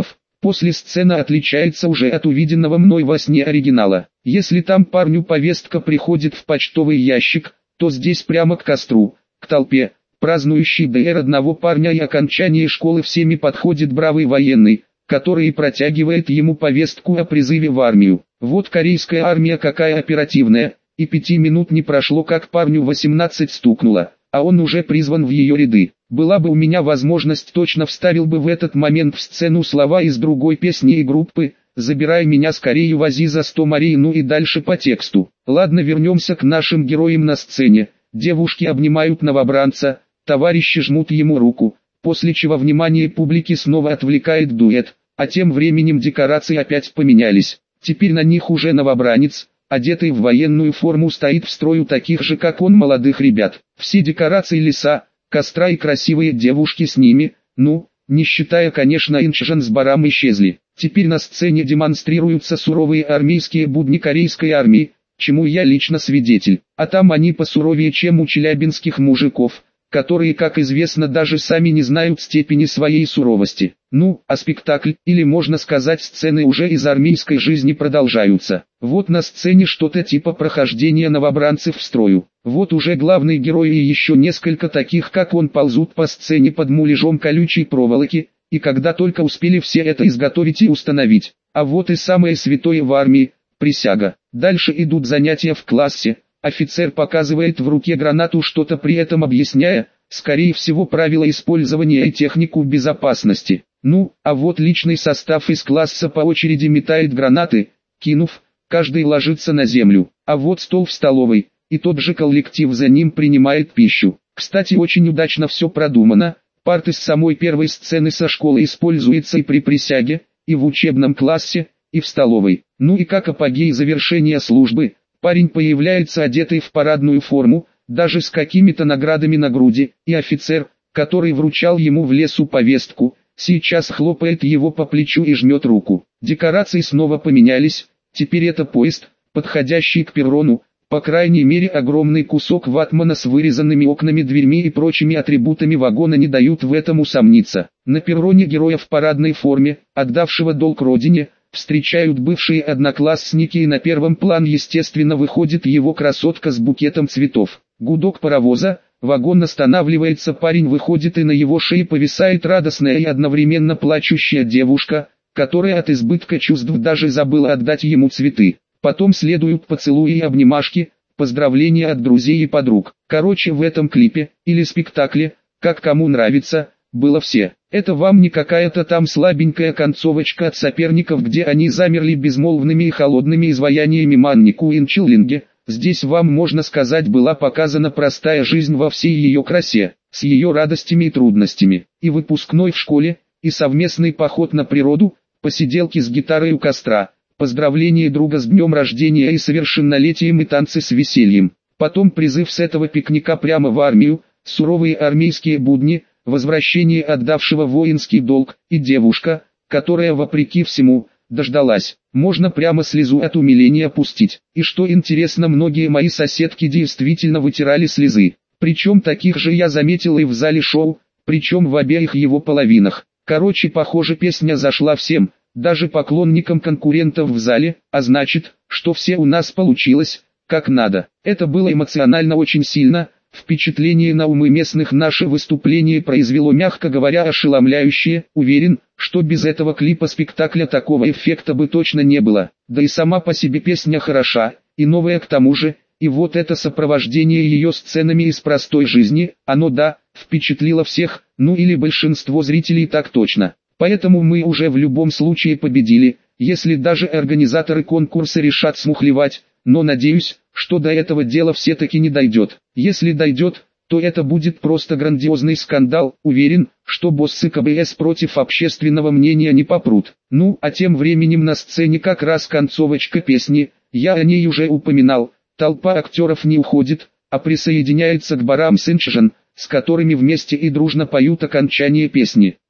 После сцена отличается уже от увиденного мной во сне оригинала. Если там парню повестка приходит в почтовый ящик, то здесь прямо к костру, к толпе, празднующий ДР одного парня и окончание школы всеми подходит бравый военный, который протягивает ему повестку о призыве в армию. Вот корейская армия какая оперативная, и пяти минут не прошло, как парню восемнадцать стукнуло, а он уже призван в ее ряды. Была бы у меня возможность, точно вставил бы в этот момент в сцену слова из другой песни и группы «Забирай меня скорее, вози за сто морей», ну и дальше по тексту. Ладно, вернемся к нашим героям на сцене. Девушки обнимают новобранца, товарищи жмут ему руку, после чего внимание публики снова отвлекает дуэт, а тем временем декорации опять поменялись. Теперь на них уже новобранец, одетый в военную форму, стоит в строю таких же как он молодых ребят. Все декорации леса, костра и красивые девушки с ними, ну, не считая, конечно, Инчжан с Барам, исчезли. Теперь на сцене демонстрируются суровые армейские будни корейской армии, чему я лично свидетель. А там они посуровее, чем у челябинских мужиков, которые, как известно, даже сами не знают степени своей суровости. Ну, а спектакль, или можно сказать сцены уже из армейской жизни продолжаются. Вот на сцене что-то типа прохождения новобранцев в строю. Вот уже главный герой и еще несколько таких, как он, ползут по сцене под муляжом колючей проволоки, и когда только успели все это изготовить и установить. А вот и самое святое в армии – присяга. Дальше идут занятия в классе. Офицер показывает в руке гранату, что-то при этом объясняя, скорее всего, правила использования и технику безопасности. Ну, а вот личный состав из класса по очереди метает гранаты, кинув, каждый ложится на землю. А вот стол в столовой, и тот же коллектив за ним принимает пищу. Кстати, очень удачно все продумано. Парты с самой первой сцены со школы используется и при присяге, и в учебном классе, и в столовой. Ну и как апогей завершения службы, парень появляется одетый в парадную форму, даже с какими-то наградами на груди, и офицер, который вручал ему в лесу повестку, сейчас хлопает его по плечу и жмет руку. Декорации снова поменялись, теперь это поезд, подходящий к перрону, по крайней мере огромный кусок ватмана с вырезанными окнами, дверьми и прочими атрибутами вагона не дают в этом усомниться. На перроне героя в парадной форме, отдавшего долг родине, встречают бывшие одноклассники, и на первом план естественно выходит его красотка с букетом цветов. Гудок паровоза, вагон останавливается, парень выходит, и на его шее повисает радостная и одновременно плачущая девушка, которая от избытка чувств даже забыла отдать ему цветы. Потом следуют поцелуи и обнимашки, поздравления от друзей и подруг. Короче, в этом клипе, или спектакле, как кому нравится, было все. Это вам не какая-то там слабенькая концовочка от соперников, где они замерли безмолвными и холодными изваяниями Манни Куин Чиллинге. Здесь вам, можно сказать, была показана простая жизнь во всей ее красе, с ее радостями и трудностями. И выпускной в школе, и совместный поход на природу, посиделки с гитарой у костра, поздравление друга с днем рождения и совершеннолетием, и танцы с весельем. Потом призыв с этого пикника прямо в армию, суровые армейские будни, возвращение отдавшего воинский долг, и девушка, которая вопреки всему, дождалась. Можно прямо слезу от умиления пустить. И что интересно, многие мои соседки действительно вытирали слезы. Причем таких же я заметил и в зале шоу, причем в обеих его половинах. Короче, похоже, песня зашла всем, даже поклонникам конкурентов в зале, а значит, что все у нас получилось, как надо. Это было эмоционально очень сильно. Впечатление на умы местных наше выступление произвело, мягко говоря, ошеломляющее. Уверен, что без этого клипа спектакля такого эффекта бы точно не было. Да и сама по себе песня хороша, и новая к тому же, и вот это сопровождение ее сценами из простой жизни, оно, да, впечатлило всех, ну или большинство зрителей так точно. Поэтому мы уже в любом случае победили, если даже организаторы конкурса решат смухлевать, но надеюсь, что до этого дела все-таки не дойдет. Если дойдет, то это будет просто грандиозный скандал. Уверен, что боссы ка бэ эс против общественного мнения не попрут. Ну, а тем временем на сцене как раз концовочка песни, я о ней уже упоминал. Толпа актеров не уходит, а присоединяется к Барам с Инчжан, с которыми вместе и дружно поют окончание песни.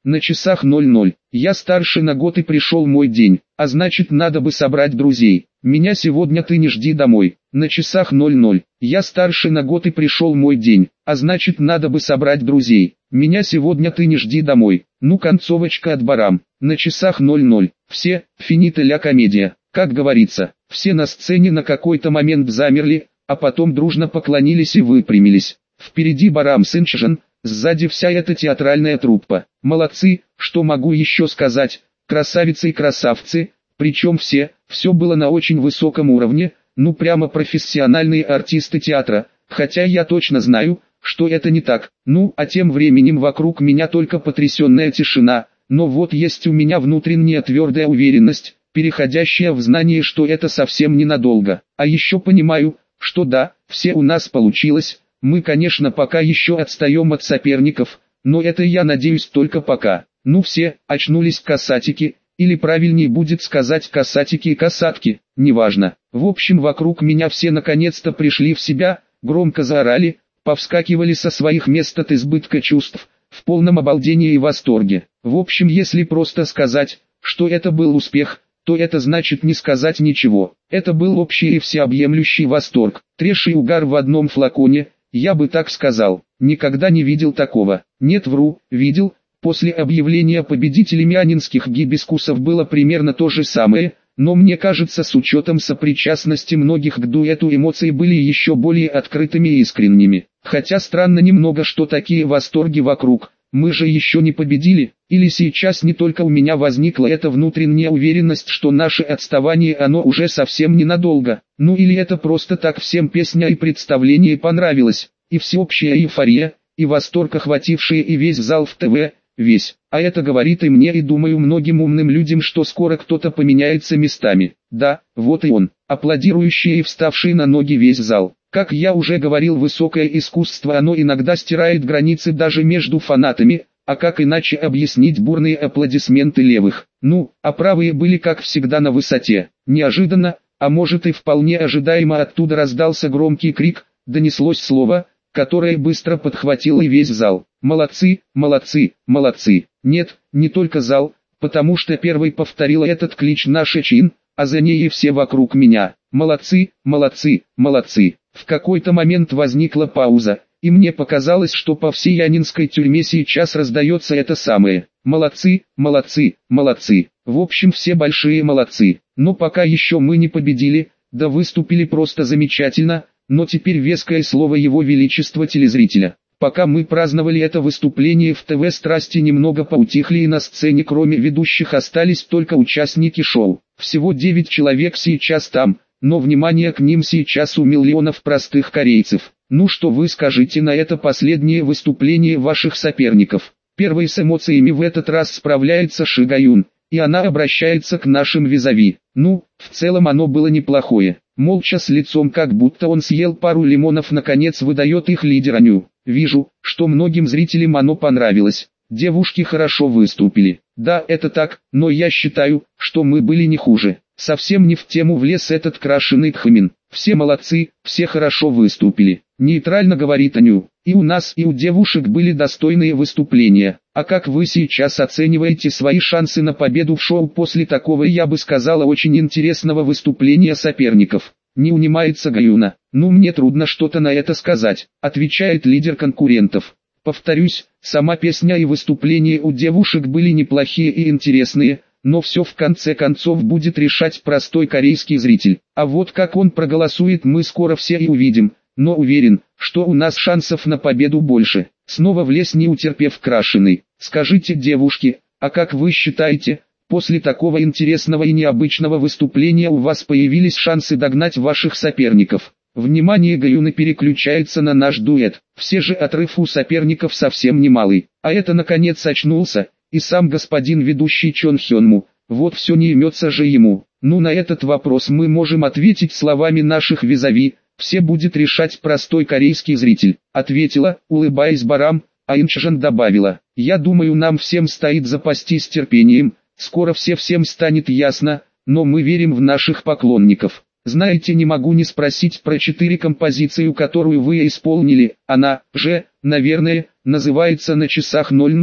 На часах ноль ноль. Я старше на год и пришел мой день, а значит надо бы собрать друзей. Меня сегодня ты не жди домой. На часах ноль ноль. Я старше на год и пришел мой день, а значит надо бы собрать друзей. Меня сегодня ты не жди домой. Ну концовочка от барам. На часах ноль ноль. Все, финита ля комедия. Как говорится, все на сцене на какой-то момент замерли, а потом дружно поклонились и выпрямились. Впереди Барам Сынчжан, сзади вся эта театральная труппа. Молодцы, что могу еще сказать, красавицы и красавцы, причем все, все было на очень высоком уровне, ну прямо профессиональные артисты театра, хотя я точно знаю, что это не так. Ну, а тем временем вокруг меня только потрясенная тишина, но вот есть у меня внутренняя твердая уверенность, переходящая в знание, что это совсем ненадолго. А еще понимаю, что да, все у нас получилось, мы конечно пока еще отстаем от соперников, но это я надеюсь только пока. Ну все, очнулись касатики, или правильнее будет сказать касатики и касатки, неважно. В общем вокруг меня все наконец-то пришли в себя, громко заорали, повскакивали со своих мест от избытка чувств, в полном обалдении и восторге. В общем если просто сказать, что это был успех, то это значит не сказать ничего. Это был общий и всеобъемлющий восторг, трэш и угар в одном флаконе, я бы так сказал. Никогда не видел такого. Нет, вру, видел. После объявления победителями анинских гибискусов было примерно то же самое, но мне кажется с учетом сопричастности многих к дуэту эмоции были еще более открытыми и искренними. Хотя странно немного, что такие восторги вокруг. Мы же еще не победили, или сейчас не только у меня возникла эта внутренняя уверенность, что наше отставание оно уже совсем ненадолго, ну или это просто так всем песня и представление понравилось, и всеобщая эйфория, и восторг охвативший и весь зал в ТВ, весь, а это говорит и мне и думаю многим умным людям, что скоро кто-то поменяется местами, да, вот и он, аплодирующий и вставший на ноги весь зал. Как я уже говорил, высокое искусство оно иногда стирает границы даже между фанатами, а как иначе объяснить бурные аплодисменты левых? Ну, а правые были как всегда на высоте. Неожиданно, а может и вполне ожидаемо оттуда раздался громкий крик, донеслось слово, которое быстро подхватило и весь зал. Молодцы, молодцы, молодцы. Нет, не только зал, потому что первый повторил этот клич наша Чин, а за ней и все вокруг меня. Молодцы, молодцы, молодцы. В какой-то момент возникла пауза, и мне показалось, что по всей анинской тюрьме сейчас раздается это самое. Молодцы, молодцы, молодцы. В общем все большие молодцы. Но пока еще мы не победили, да выступили просто замечательно, но теперь веское слово его величества телезрителя. Пока мы праздновали это выступление в ТВ, страсти немного поутихли и на сцене кроме ведущих остались только участники шоу. Всего девять человек сейчас там. Но внимание к ним сейчас у миллионов простых корейцев. Ну что вы скажете на это последнее выступление ваших соперников? Первой с эмоциями в этот раз справляется Ши Гаюн, и она обращается к нашим визави. Ну, в целом оно было неплохое. Молча с лицом, как будто он съел пару лимонов, наконец выдает их лидер Аню. Вижу, что многим зрителям оно понравилось. Девушки хорошо выступили. Да, это так, но я считаю, что мы были не хуже. Совсем не в тему влез этот крашеный Тхамин. Все молодцы, все хорошо выступили. Нейтрально говорит Аню. И у нас, и у девушек были достойные выступления. А как вы сейчас оцениваете свои шансы на победу в шоу после такого, я бы сказала, очень интересного выступления соперников? Не унимается Гаюна. Ну мне трудно что-то на это сказать, отвечает лидер конкурентов. Повторюсь, сама песня и выступления у девушек были неплохие и интересные, но все в конце концов будет решать простой корейский зритель. А вот как он проголосует, мы скоро все и увидим, но уверен, что у нас шансов на победу больше. Снова влез не утерпев крашеный. Скажите, девушки, а как вы считаете, после такого интересного и необычного выступления у вас появились шансы догнать ваших соперников? Внимание Гаюны переключается на наш дуэт. Все же отрыв у соперников совсем немалый. А это наконец очнулся, и сам господин ведущий Чон Хёнму. Вот все не имется же ему. Ну на этот вопрос мы можем ответить словами наших визави. Все будет решать простой корейский зритель. Ответила, улыбаясь Барам, а Инчжан добавила. Я думаю, нам всем стоит запастись терпением. Скоро все всем станет ясно, но мы верим в наших поклонников. Знаете, не могу не спросить про четыре композицию, которую вы исполнили. Она же, наверное, называется «На часах ноль ноль».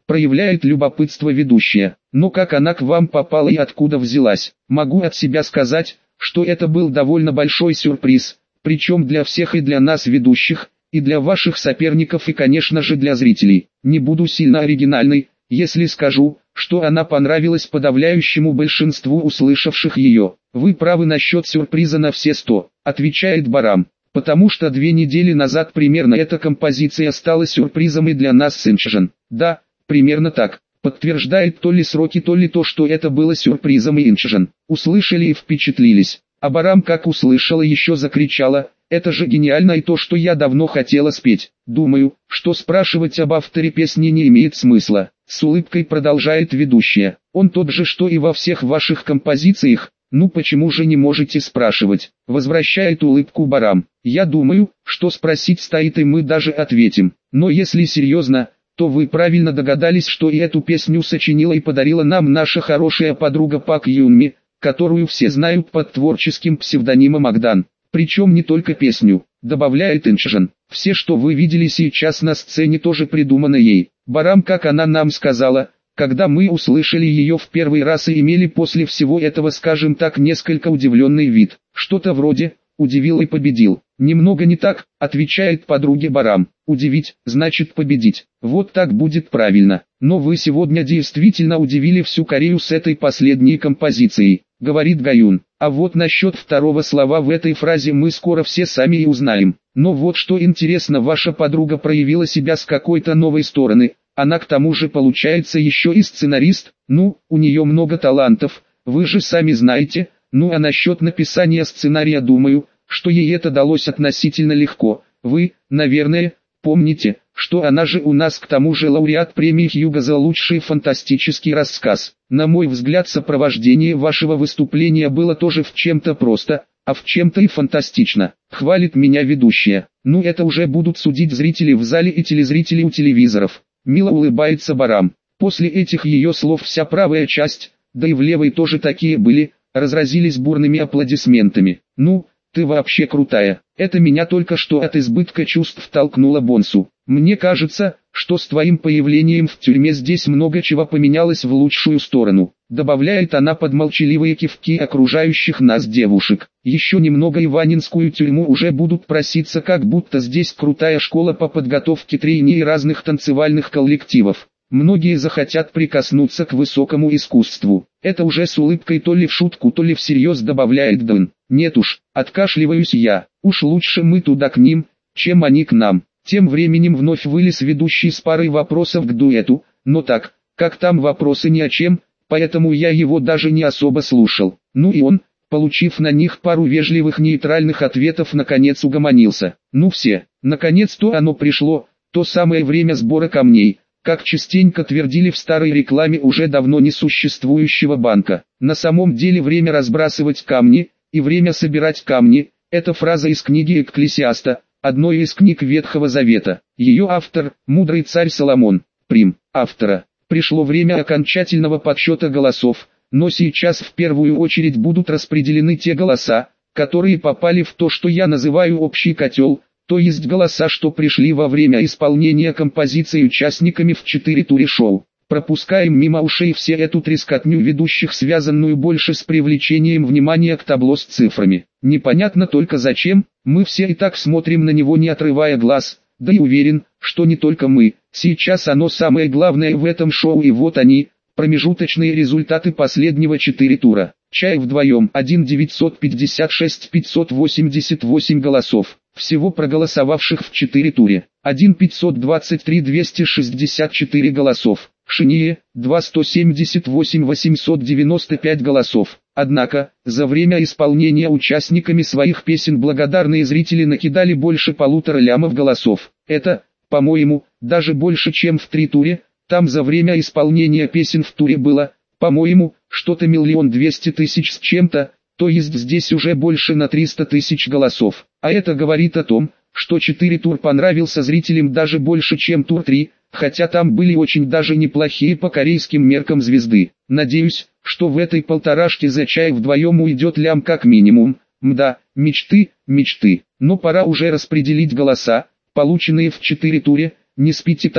проявляет любопытство ведущая. Но как она к вам попала и откуда взялась? Могу от себя сказать, что это был довольно большой сюрприз, причем для всех и для нас ведущих, и для ваших соперников и конечно же для зрителей. Не буду сильно оригинальной, если скажу, что она понравилась подавляющему большинству услышавших ее. Вы правы насчет сюрприза на все сто, отвечает Барам, потому что две недели назад примерно эта композиция стала сюрпризом и для нас с Инчжен. Да, примерно так, подтверждает то ли сроки, то ли то, что это было сюрпризом и Инчжен. Услышали и впечатлились, а Барам как услышала еще закричала: «Это же гениально и то, что я давно хотела спеть». Думаю, что спрашивать об авторе песни не имеет смысла. С улыбкой продолжает ведущая. Он тот же, что и во всех ваших композициях. Ну почему же не можете спрашивать? Возвращает улыбку Барам. Я думаю, что спросить стоит и мы даже ответим. Но если серьезно, то вы правильно догадались, что и эту песню сочинила и подарила нам наша хорошая подруга Пак Юнми, которую все знают под творческим псевдонимом Агдан. Причем не только песню, добавляет Инчжен. Все, что вы видели сейчас на сцене, тоже придумано ей. Барам, как она нам сказала, когда мы услышали ее в первый раз и имели после всего этого, скажем так, несколько удивленный вид. Что-то вроде «удивил и победил». Немного не так, отвечает подруге Барам. Удивить, значит победить. Вот так будет правильно. Но вы сегодня действительно удивили всю Корею с этой последней композицией, говорит Гаюн. А вот насчет второго слова в этой фразе мы скоро все сами и узнаем. Но вот что интересно, ваша подруга проявила себя с какой-то новой стороны. Она к тому же получается еще и сценарист. Ну, у нее много талантов, вы же сами знаете. Ну а насчет написания сценария, думаю, что ей это далось относительно легко. Вы, наверное, помните, что она же у нас к тому же лауреат премии Хьюго за лучший фантастический рассказ. На мой взгляд, сопровождение вашего выступления было тоже в чем-то просто, а в чем-то и фантастично. Хвалит меня ведущая. Ну это уже будут судить зрители в зале и телезрители у телевизоров. Мило улыбается Барам. После этих ее слов вся правая часть, да и в левой тоже такие были, разразились бурными аплодисментами. Ну, ты вообще крутая. Это меня только что от избытка чувств толкнуло Бонсу. Мне кажется, что с твоим появлением в тюрьме здесь много чего поменялось в лучшую сторону. Добавляет она под молчаливые кивки окружающих нас девушек. Еще немного и в Аннинскую тюрьму уже будут проситься, как будто здесь крутая школа по подготовке тройней разных танцевальных коллективов. Многие захотят прикоснуться к высокому искусству. Это уже с улыбкой то ли в шутку, то ли всерьез добавляет Дэн. Нет уж, откашливаюсь я. Уж лучше мы туда к ним, чем они к нам. Тем временем вновь вылез ведущий с парой вопросов к дуэту. Но так, как там вопросы ни о чем, поэтому я его даже не особо слушал. Ну и он, получив на них пару вежливых нейтральных ответов, наконец угомонился. Ну все, наконец-то оно пришло, то самое время сбора камней. Как частенько твердили в старой рекламе уже давно несуществующего банка. На самом деле время разбрасывать камни, и время собирать камни, это фраза из книги Экклесиаста, одной из книг Ветхого Завета. Ее автор, мудрый царь Соломон, прим. Автора. Пришло время окончательного подсчета голосов, но сейчас в первую очередь будут распределены те голоса, которые попали в то, что я называю общий котел, то есть голоса, что пришли во время исполнения композиции участниками в четыре туре шоу. Пропускаем мимо ушей все эту трескотню ведущих, связанную больше с привлечением внимания к табло с цифрами. Непонятно только зачем, мы все и так смотрим на него не отрывая глаз, да и уверен, что не только мы. Сейчас оно самое главное в этом шоу, и вот они, промежуточные результаты последнего четыре тура. Чай вдвоем один девятьсот пятьдесят шесть пятьсот восемьдесят восемь голосов. Всего проголосовавших в четыре туре. один пятьсот двадцать три двести шестьдесят четыре голосов. Шиние, два сто семьдесят восемь восемьсот девяносто пять голосов. Однако, за время исполнения участниками своих песен благодарные зрители накидали больше полутора лямов голосов. Это, по-моему, даже больше, чем в три туре. Там за время исполнения песен в туре было, по-моему, что-то миллион двести тысяч с чем-то, то есть здесь уже больше на триста тысяч голосов. А это говорит о том, что четыре тур понравился зрителям даже больше, чем тур три, хотя там были очень даже неплохие по корейским меркам звезды. Надеюсь, что в этой полторашке за чай вдвоем уйдет лям как минимум. Мда, мечты, мечты. Но пора уже распределить голоса, полученные в четыре туре. Не спите там,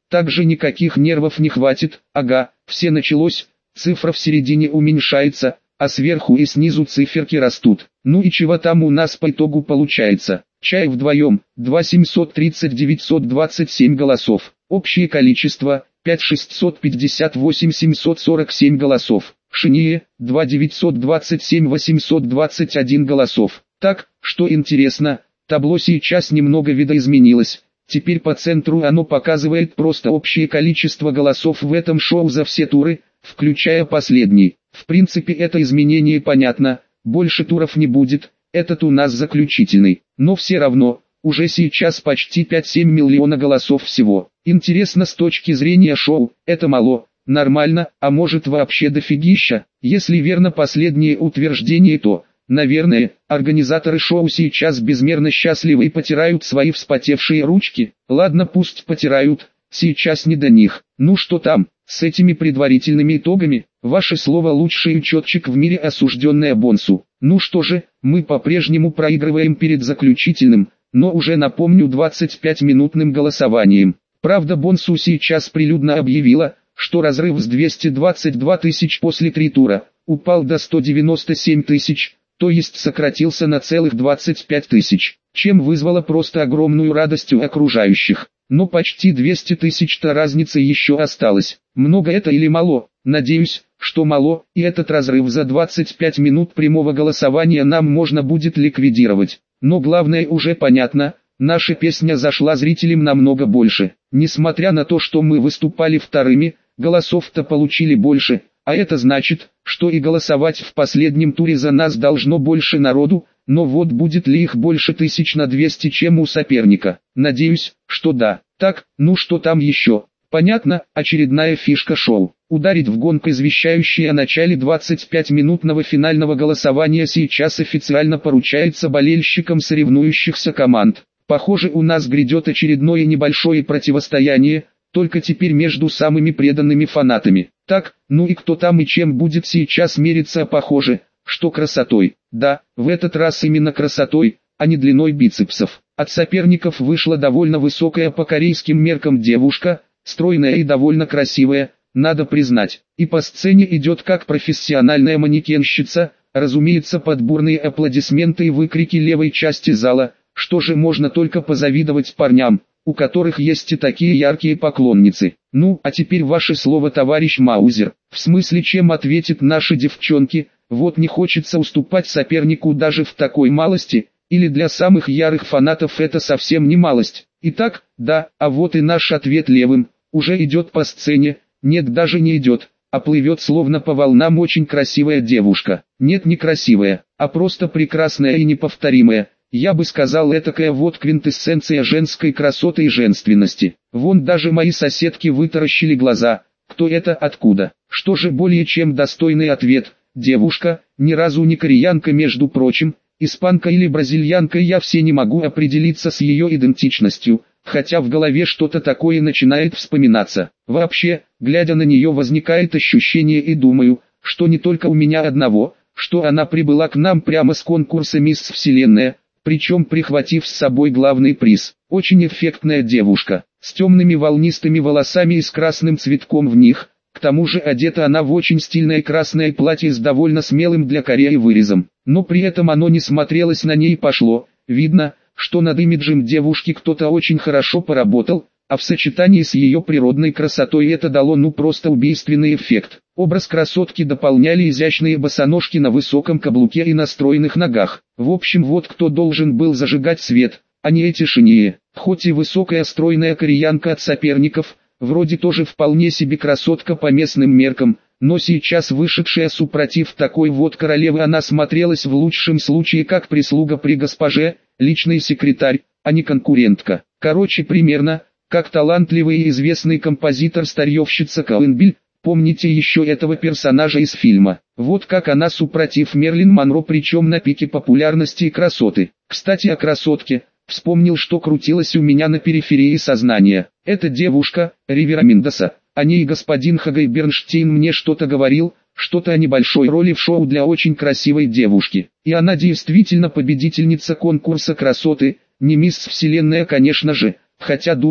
Также никаких нервов не хватит, ага, все началось, цифра в середине уменьшается, а сверху и снизу циферки растут. Ну и чего там у нас по итогу получается? Чай вдвоем, два семьсот тридцать девятьсот двадцать семь голосов. Общее количество, пять шестьсот пятьдесят восемь семьсот сорок семь голосов. Шиние, два девятьсот двадцать семь восемьсот двадцать один голосов. Так, что интересно, табло сейчас немного видоизменилось. Теперь по центру оно показывает просто общее количество голосов в этом шоу за все туры, включая последний. В принципе это изменение понятно, больше туров не будет, этот у нас заключительный. Но все равно, уже сейчас почти пять-семь миллиона голосов всего. Интересно с точки зрения шоу, это мало, нормально, а может вообще дофигища. Если верно последнее утверждение, то, наверное, организаторы шоу сейчас безмерно счастливы и потирают свои вспотевшие ручки. Ладно, пусть потирают, сейчас не до них. Ну что там, с этими предварительными итогами? Ваше слово лучший учетчик в мире, осужденная Бонсу. Ну что же, мы по-прежнему проигрываем перед заключительным, но уже напомню двадцать пять минутным голосованием. Правда, Бонсу сейчас прилюдно объявила, что разрыв с двухсот двадцати двух тысяч после три тура упал до ста девяноста семи тысяч, то есть сократился на целых двадцать пять тысяч, чем вызвало просто огромную радость у окружающих. Но почти двести тысяч-то разница еще осталась. Много это или мало? Надеюсь, что мало, и этот разрыв за двадцать пять минут прямого голосования нам можно будет ликвидировать. Но главное уже понятно, наша песня зашла зрителям намного больше. Несмотря на то, что мы выступали вторыми, голосов-то получили больше, а это значит, что и голосовать в последнем туре за нас должно больше народу, но вот будет ли их больше тысяч на двести, чем у соперника? Надеюсь, что да. Так, ну что там еще? Понятно, очередная фишка шоу. Ударить в гонг, извещающий о начале двадцатипятиминутного финального голосования, сейчас официально поручается болельщикам соревнующихся команд. Похоже, у нас грядет очередное небольшое противостояние, только теперь между самыми преданными фанатами. Так, ну и кто там и чем будет сейчас мериться? Похоже, что красотой. Да, в этот раз именно красотой, а не длиной бицепсов. От соперников вышла довольно высокая по корейским меркам девушка, стройная и довольно красивая, надо признать. И по сцене идет как профессиональная манекенщица, разумеется, под бурные аплодисменты и выкрики левой части зала. Что же, можно только позавидовать парням, у которых есть и такие яркие поклонницы. Ну, а теперь ваше слово, товарищ Маузер. В смысле, чем ответят наши девчонки? Вот не хочется уступать сопернику даже в такой малости, или для самых ярых фанатов это совсем не малость. Итак, да, а вот и наш ответ левым, уже идет по сцене, нет, даже не идет, а плывет словно по волнам очень красивая девушка. Нет, не красивая, а просто прекрасная и неповторимая. Я бы сказал, этакая вот квинтэссенция женской красоты и женственности. Вон даже мои соседки вытаращили глаза. Кто это, откуда? Что же, более чем достойный ответ. Девушка, ни разу не кореянка, между прочим, испанка или бразильянка, я все не могу определиться с ее идентичностью, хотя в голове что-то такое начинает вспоминаться. Вообще, глядя на нее, возникает ощущение и думаю, что не только у меня одного, что она прибыла к нам прямо с конкурса «Мисс Вселенная», причем прихватив с собой главный приз. Очень эффектная девушка, с темными волнистыми волосами и с красным цветком в них. К тому же одета она в очень стильное красное платье с довольно смелым для Кореи вырезом. Но при этом оно не смотрелось на ней пошло. Видно, что над имиджем девушки кто-то очень хорошо поработал, а в сочетании с ее природной красотой это дало ну просто убийственный эффект. Образ красотки дополняли изящные босоножки на высоком каблуке и на стройных ногах. В общем, вот кто должен был зажигать свет, а не эти шиньи. Хоть и высокая стройная кореянка от соперников, вроде тоже вполне себе красотка по местным меркам, но сейчас вышедшая супротив такой вот королевы, она смотрелась в лучшем случае как прислуга при госпоже, личный секретарь, а не конкурентка. Короче, примерно, как талантливый и известный композитор-старьевщица Каэнбиль. Помните еще этого персонажа из фильма? Вот как она супротив Мерлин Монро, причем на пике популярности и красоты. Кстати, о красотке. Вспомнил, что крутилось у меня на периферии сознания. Эта девушка, Ривера Мендоса, о ней господин Хагай Бернштейн мне что-то говорил, что-то о небольшой роли в шоу для очень красивой девушки. И она действительно победительница конкурса красоты, не мисс Вселенная, конечно же, хотя думаю,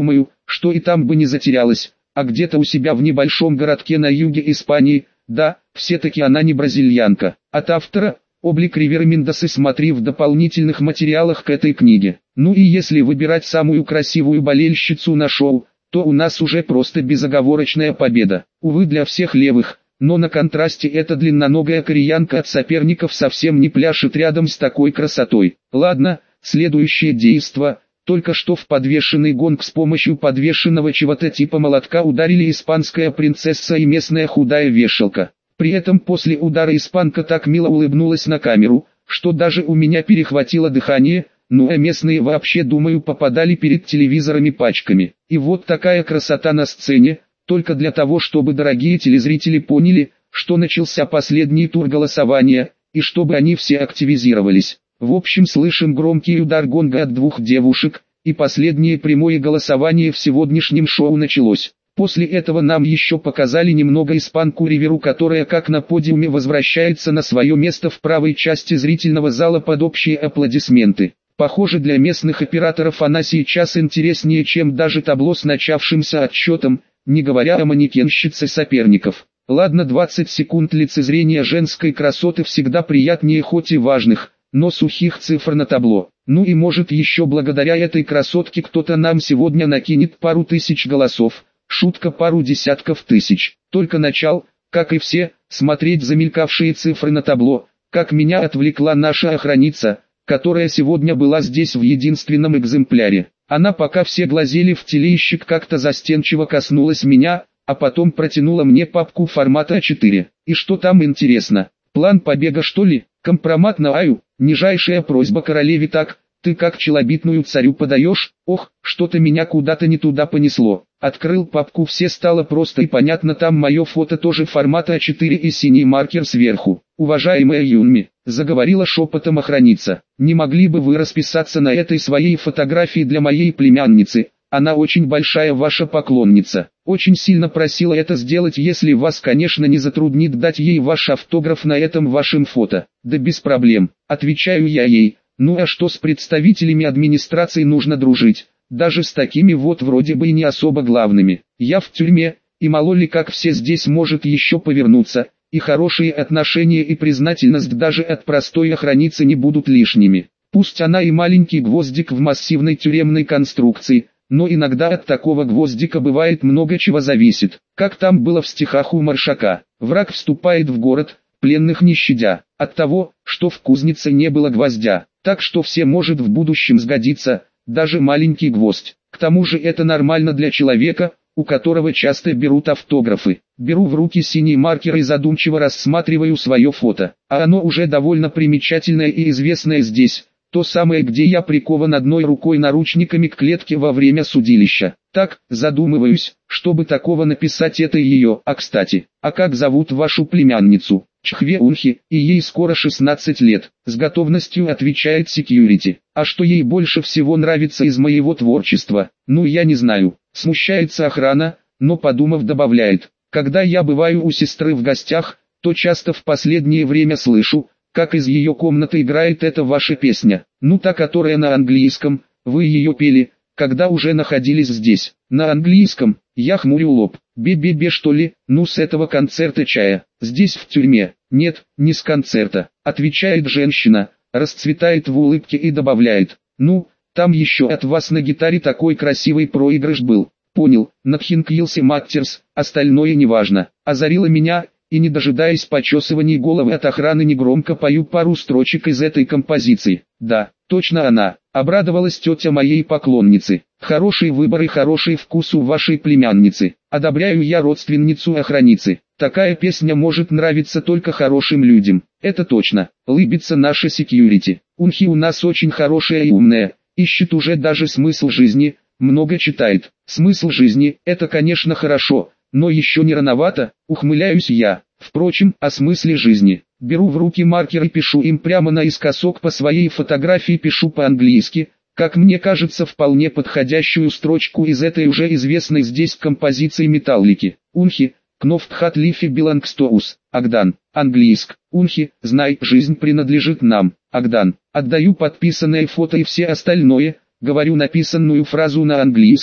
что и там бы не затерялась, а где-то у себя в небольшом городке на юге Испании. Да, все-таки она не бразильянка. От автора «Облик Риверы Мендосы» смотри в дополнительных материалах к этой книге. Ну и если выбирать самую красивую болельщицу на шоу, то у нас уже просто безоговорочная победа. Увы, для всех левых, но на контрасте эта длинноногая кореянка от соперников совсем не пляшет рядом с такой красотой. Ладно, следующее действо. Только что в подвешенный гонг с помощью подвешенного чего-то типа молотка ударили испанская принцесса и местная худая вешалка. При этом после удара испанка так мило улыбнулась на камеру, что даже у меня перехватило дыхание, ну а местные вообще, думаю, попадали перед телевизорами пачками. И вот такая красота на сцене, только для того, чтобы дорогие телезрители поняли, что начался последний тур голосования, и чтобы они все активизировались. В общем, слышим громкий удар гонга от двух девушек, и последнее прямое голосование в сегодняшнем шоу началось. После этого нам еще показали немного испанку Риверу, которая как на подиуме возвращается на свое место в правой части зрительного зала под общие аплодисменты. Похоже, для местных операторов она сейчас интереснее, чем даже табло с начавшимся отсчетом, не говоря о манекенщице соперников. Ладно, двадцать секунд лицезрения женской красоты всегда приятнее хоть и важных, но сухих цифр на табло. Ну и может еще благодаря этой красотке кто-то нам сегодня накинет пару тысяч голосов, шутка, пару десятков тысяч. Только начал, как и все, смотреть замелькавшие цифры на табло, как меня отвлекла наша охранница, которая сегодня была здесь в единственном экземпляре. Она, пока все глазели в телеищик, как-то застенчиво коснулась меня, а потом протянула мне папку формата а четыре. И что там интересно? План побега, что ли? Компромат на Аю? Нижайшая просьба королеве. Так, ты как челобитную царю подаешь? Ох, что-то меня куда-то не туда понесло. Открыл папку, все стало просто и понятно, там мое фото тоже формата а четыре и синий маркер сверху. Уважаемая Юнми, заговорила шепотом охранница, не могли бы вы расписаться на этой своей фотографии для моей племянницы? Она очень большая ваша поклонница. Очень сильно просила это сделать, если вас, конечно, не затруднит дать ей ваш автограф на этом вашем фото. Да без проблем, отвечаю я ей. Ну а что с представителями администрации нужно дружить? Даже с такими вот вроде бы и не особо главными. Я в тюрьме, и мало ли как все здесь может еще повернуться, и хорошие отношения и признательность даже от простой охранницы не будут лишними. Пусть она и маленький гвоздик в массивной тюремной конструкции, но иногда от такого гвоздика бывает много чего зависит. Как там было в стихах у Маршака: враг вступает в город, пленных не щадя, от того, что в кузнице не было гвоздя. Так что все может в будущем сгодиться, даже маленький гвоздь. К тому же это нормально для человека, у которого часто берут автографы. Беру в руки синий маркер и задумчиво рассматриваю свое фото. А оно уже довольно примечательное и известное здесь. То самое, где я прикован одной рукой наручниками к клетке во время судилища. Так, задумываюсь, чтобы такого написать это ее. А кстати, а как зовут вашу племянницу? Чхве Унхи, и ей скоро шестнадцать лет. С готовностью отвечает секьюрити. А что ей больше всего нравится из моего творчества? Ну я не знаю. Смущается охрана, но подумав добавляет. Когда я бываю у сестры в гостях, то часто в последнее время слышу, как из ее комнаты играет эта ваша песня, ну та, которая на английском. Вы ее пели, когда уже находились здесь. На английском? Я хмурю лоб. Бе-бе-бе, что ли? Ну с этого концерта чая. Здесь в тюрьме? Нет, не с концерта, отвечает женщина, расцветает в улыбке и добавляет. Ну, там еще от вас на гитаре такой красивый проигрыш был. Понял, нахинкился Маттерс, остальное неважно. Озарила меня, и не дожидаясь почесываний головы от охраны, негромко пою пару строчек из этой композиции. Да, точно она. Обрадовалась тетя моей поклонницы. Хороший выбор и хороший вкус у вашей племянницы. Одобряю я родственницу охранницы. Такая песня может нравиться только хорошим людям. Это точно. Лыбится наша секьюрити. Унхи у нас очень хорошая и умная. Ищет уже даже смысл жизни. Много читает. Смысл жизни – это, конечно, хорошо. Но еще не рановато, ухмыляюсь я. Впрочем, о смысле жизни. Беру в руки маркер и пишу им прямо наискосок по своей фотографии, пишу по-английски, как мне кажется, вполне подходящую строчку из этой уже известной здесь композиции Металлики. Унхи, Кнофт Хатлифи Билангстоус, Агдан, английск. Унхи, знай, жизнь принадлежит нам, Агдан. Отдаю подписанное фото и все остальное, говорю написанную фразу на английском,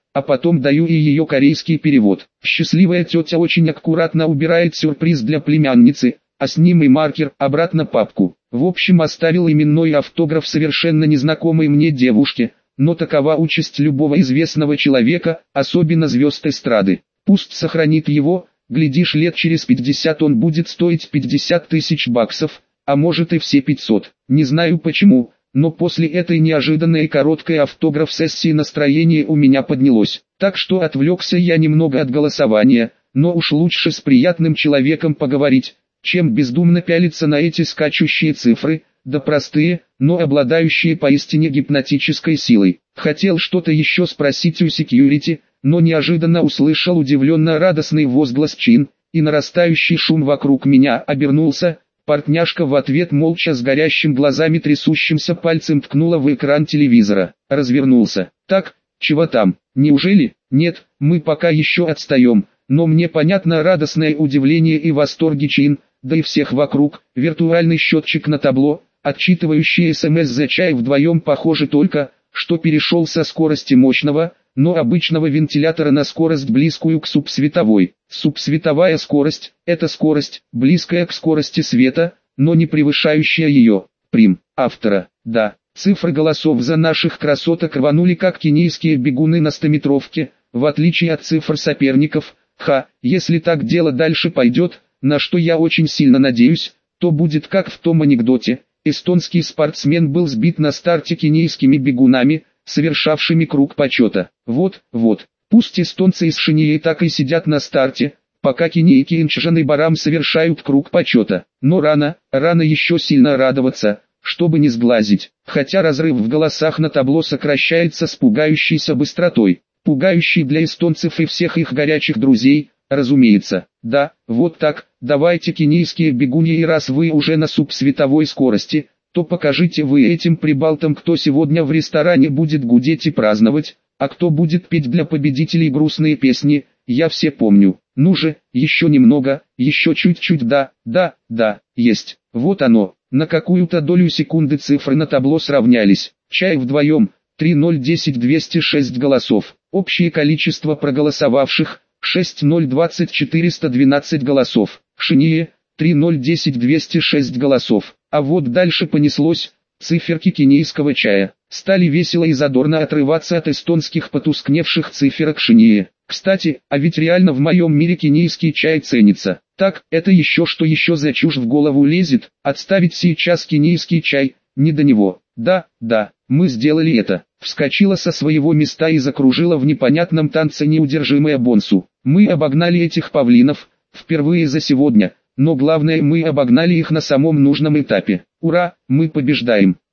а потом даю и ее корейский перевод. Счастливая тетя очень аккуратно убирает сюрприз для племянницы, а с ним и маркер обратно папку. В общем, оставил именной автограф совершенно незнакомой мне девушке, но такова участь любого известного человека, особенно звезд эстрады. Пусть сохранит его, глядишь, лет через пятьдесят он будет стоить пятьдесят тысяч баксов, а может и все пятьсот. Не знаю почему, но после этой неожиданной короткой автограф-сессии настроение у меня поднялось. Так что отвлекся я немного от голосования, но уж лучше с приятным человеком поговорить, чем бездумно пялиться на эти скачущие цифры, да простые, но обладающие поистине гипнотической силой. Хотел что-то еще спросить у секьюрити, но неожиданно услышал удивленно радостный возглас Чин, и нарастающий шум вокруг меня. Обернулся, партняшка в ответ молча с горящим глазами трясущимся пальцем ткнула в экран телевизора. Развернулся. Так, чего там, неужели? Нет, мы пока еще отстаем, но мне понятно радостное удивление и восторги Чин, да и всех вокруг. Виртуальный счетчик на табло, отчитывающий СМС за чай, вдвоем похоже только, что перешел со скорости мощного, но обычного вентилятора на скорость близкую к субсветовой. Субсветовая скорость – это скорость, близкая к скорости света, но не превышающая ее. Прим. Автора. Да, цифры голосов за наших красоток рванули как кенийские бегуны на стометровке, в отличие от цифр соперников. Ха, если так дело дальше пойдет, на что я очень сильно надеюсь, то будет как в том анекдоте. Эстонский спортсмен был сбит на старте кенийскими бегунами, совершавшими круг почета. Вот, вот, пусть эстонцы из Шиньи так и сидят на старте, пока кенийки Инчжан и Барам совершают круг почета. Но рано, рано еще сильно радоваться, чтобы не сглазить. Хотя разрыв в голосах на табло сокращается с пугающейся быстротой. Пугающий для эстонцев и всех их горячих друзей, разумеется. Да, вот так, давайте кенийские бегуни, и раз вы уже на субсветовой скорости, то покажите вы этим прибалтам, кто сегодня в ресторане будет гудеть и праздновать, а кто будет петь для победителей грустные песни, я все помню. Ну же, еще немного, еще чуть-чуть, да, да, да, есть. Вот оно, на какую-то долю секунды цифры на табло сравнялись. Чай вдвоем, три ноль десять двести шесть голосов. Общее количество проголосовавших, шесть ноль двадцать четыреста двенадцать голосов. Шинье, три ноль десять двести шесть голосов. А вот дальше понеслось, циферки кенийского чая стали весело и задорно отрываться от эстонских потускневших циферок Шинье. Кстати, а ведь реально в моем мире кенийский чай ценится. Так, это еще что еще за чушь в голову лезет, отставить сейчас кенийский чай, не до него. Да, да, мы сделали это. Вскочила со своего места и закружила в непонятном танце неудержимая Бонсу. Мы обогнали этих павлинов, впервые за сегодня, но главное, мы обогнали их на самом нужном этапе. Ура, мы побеждаем.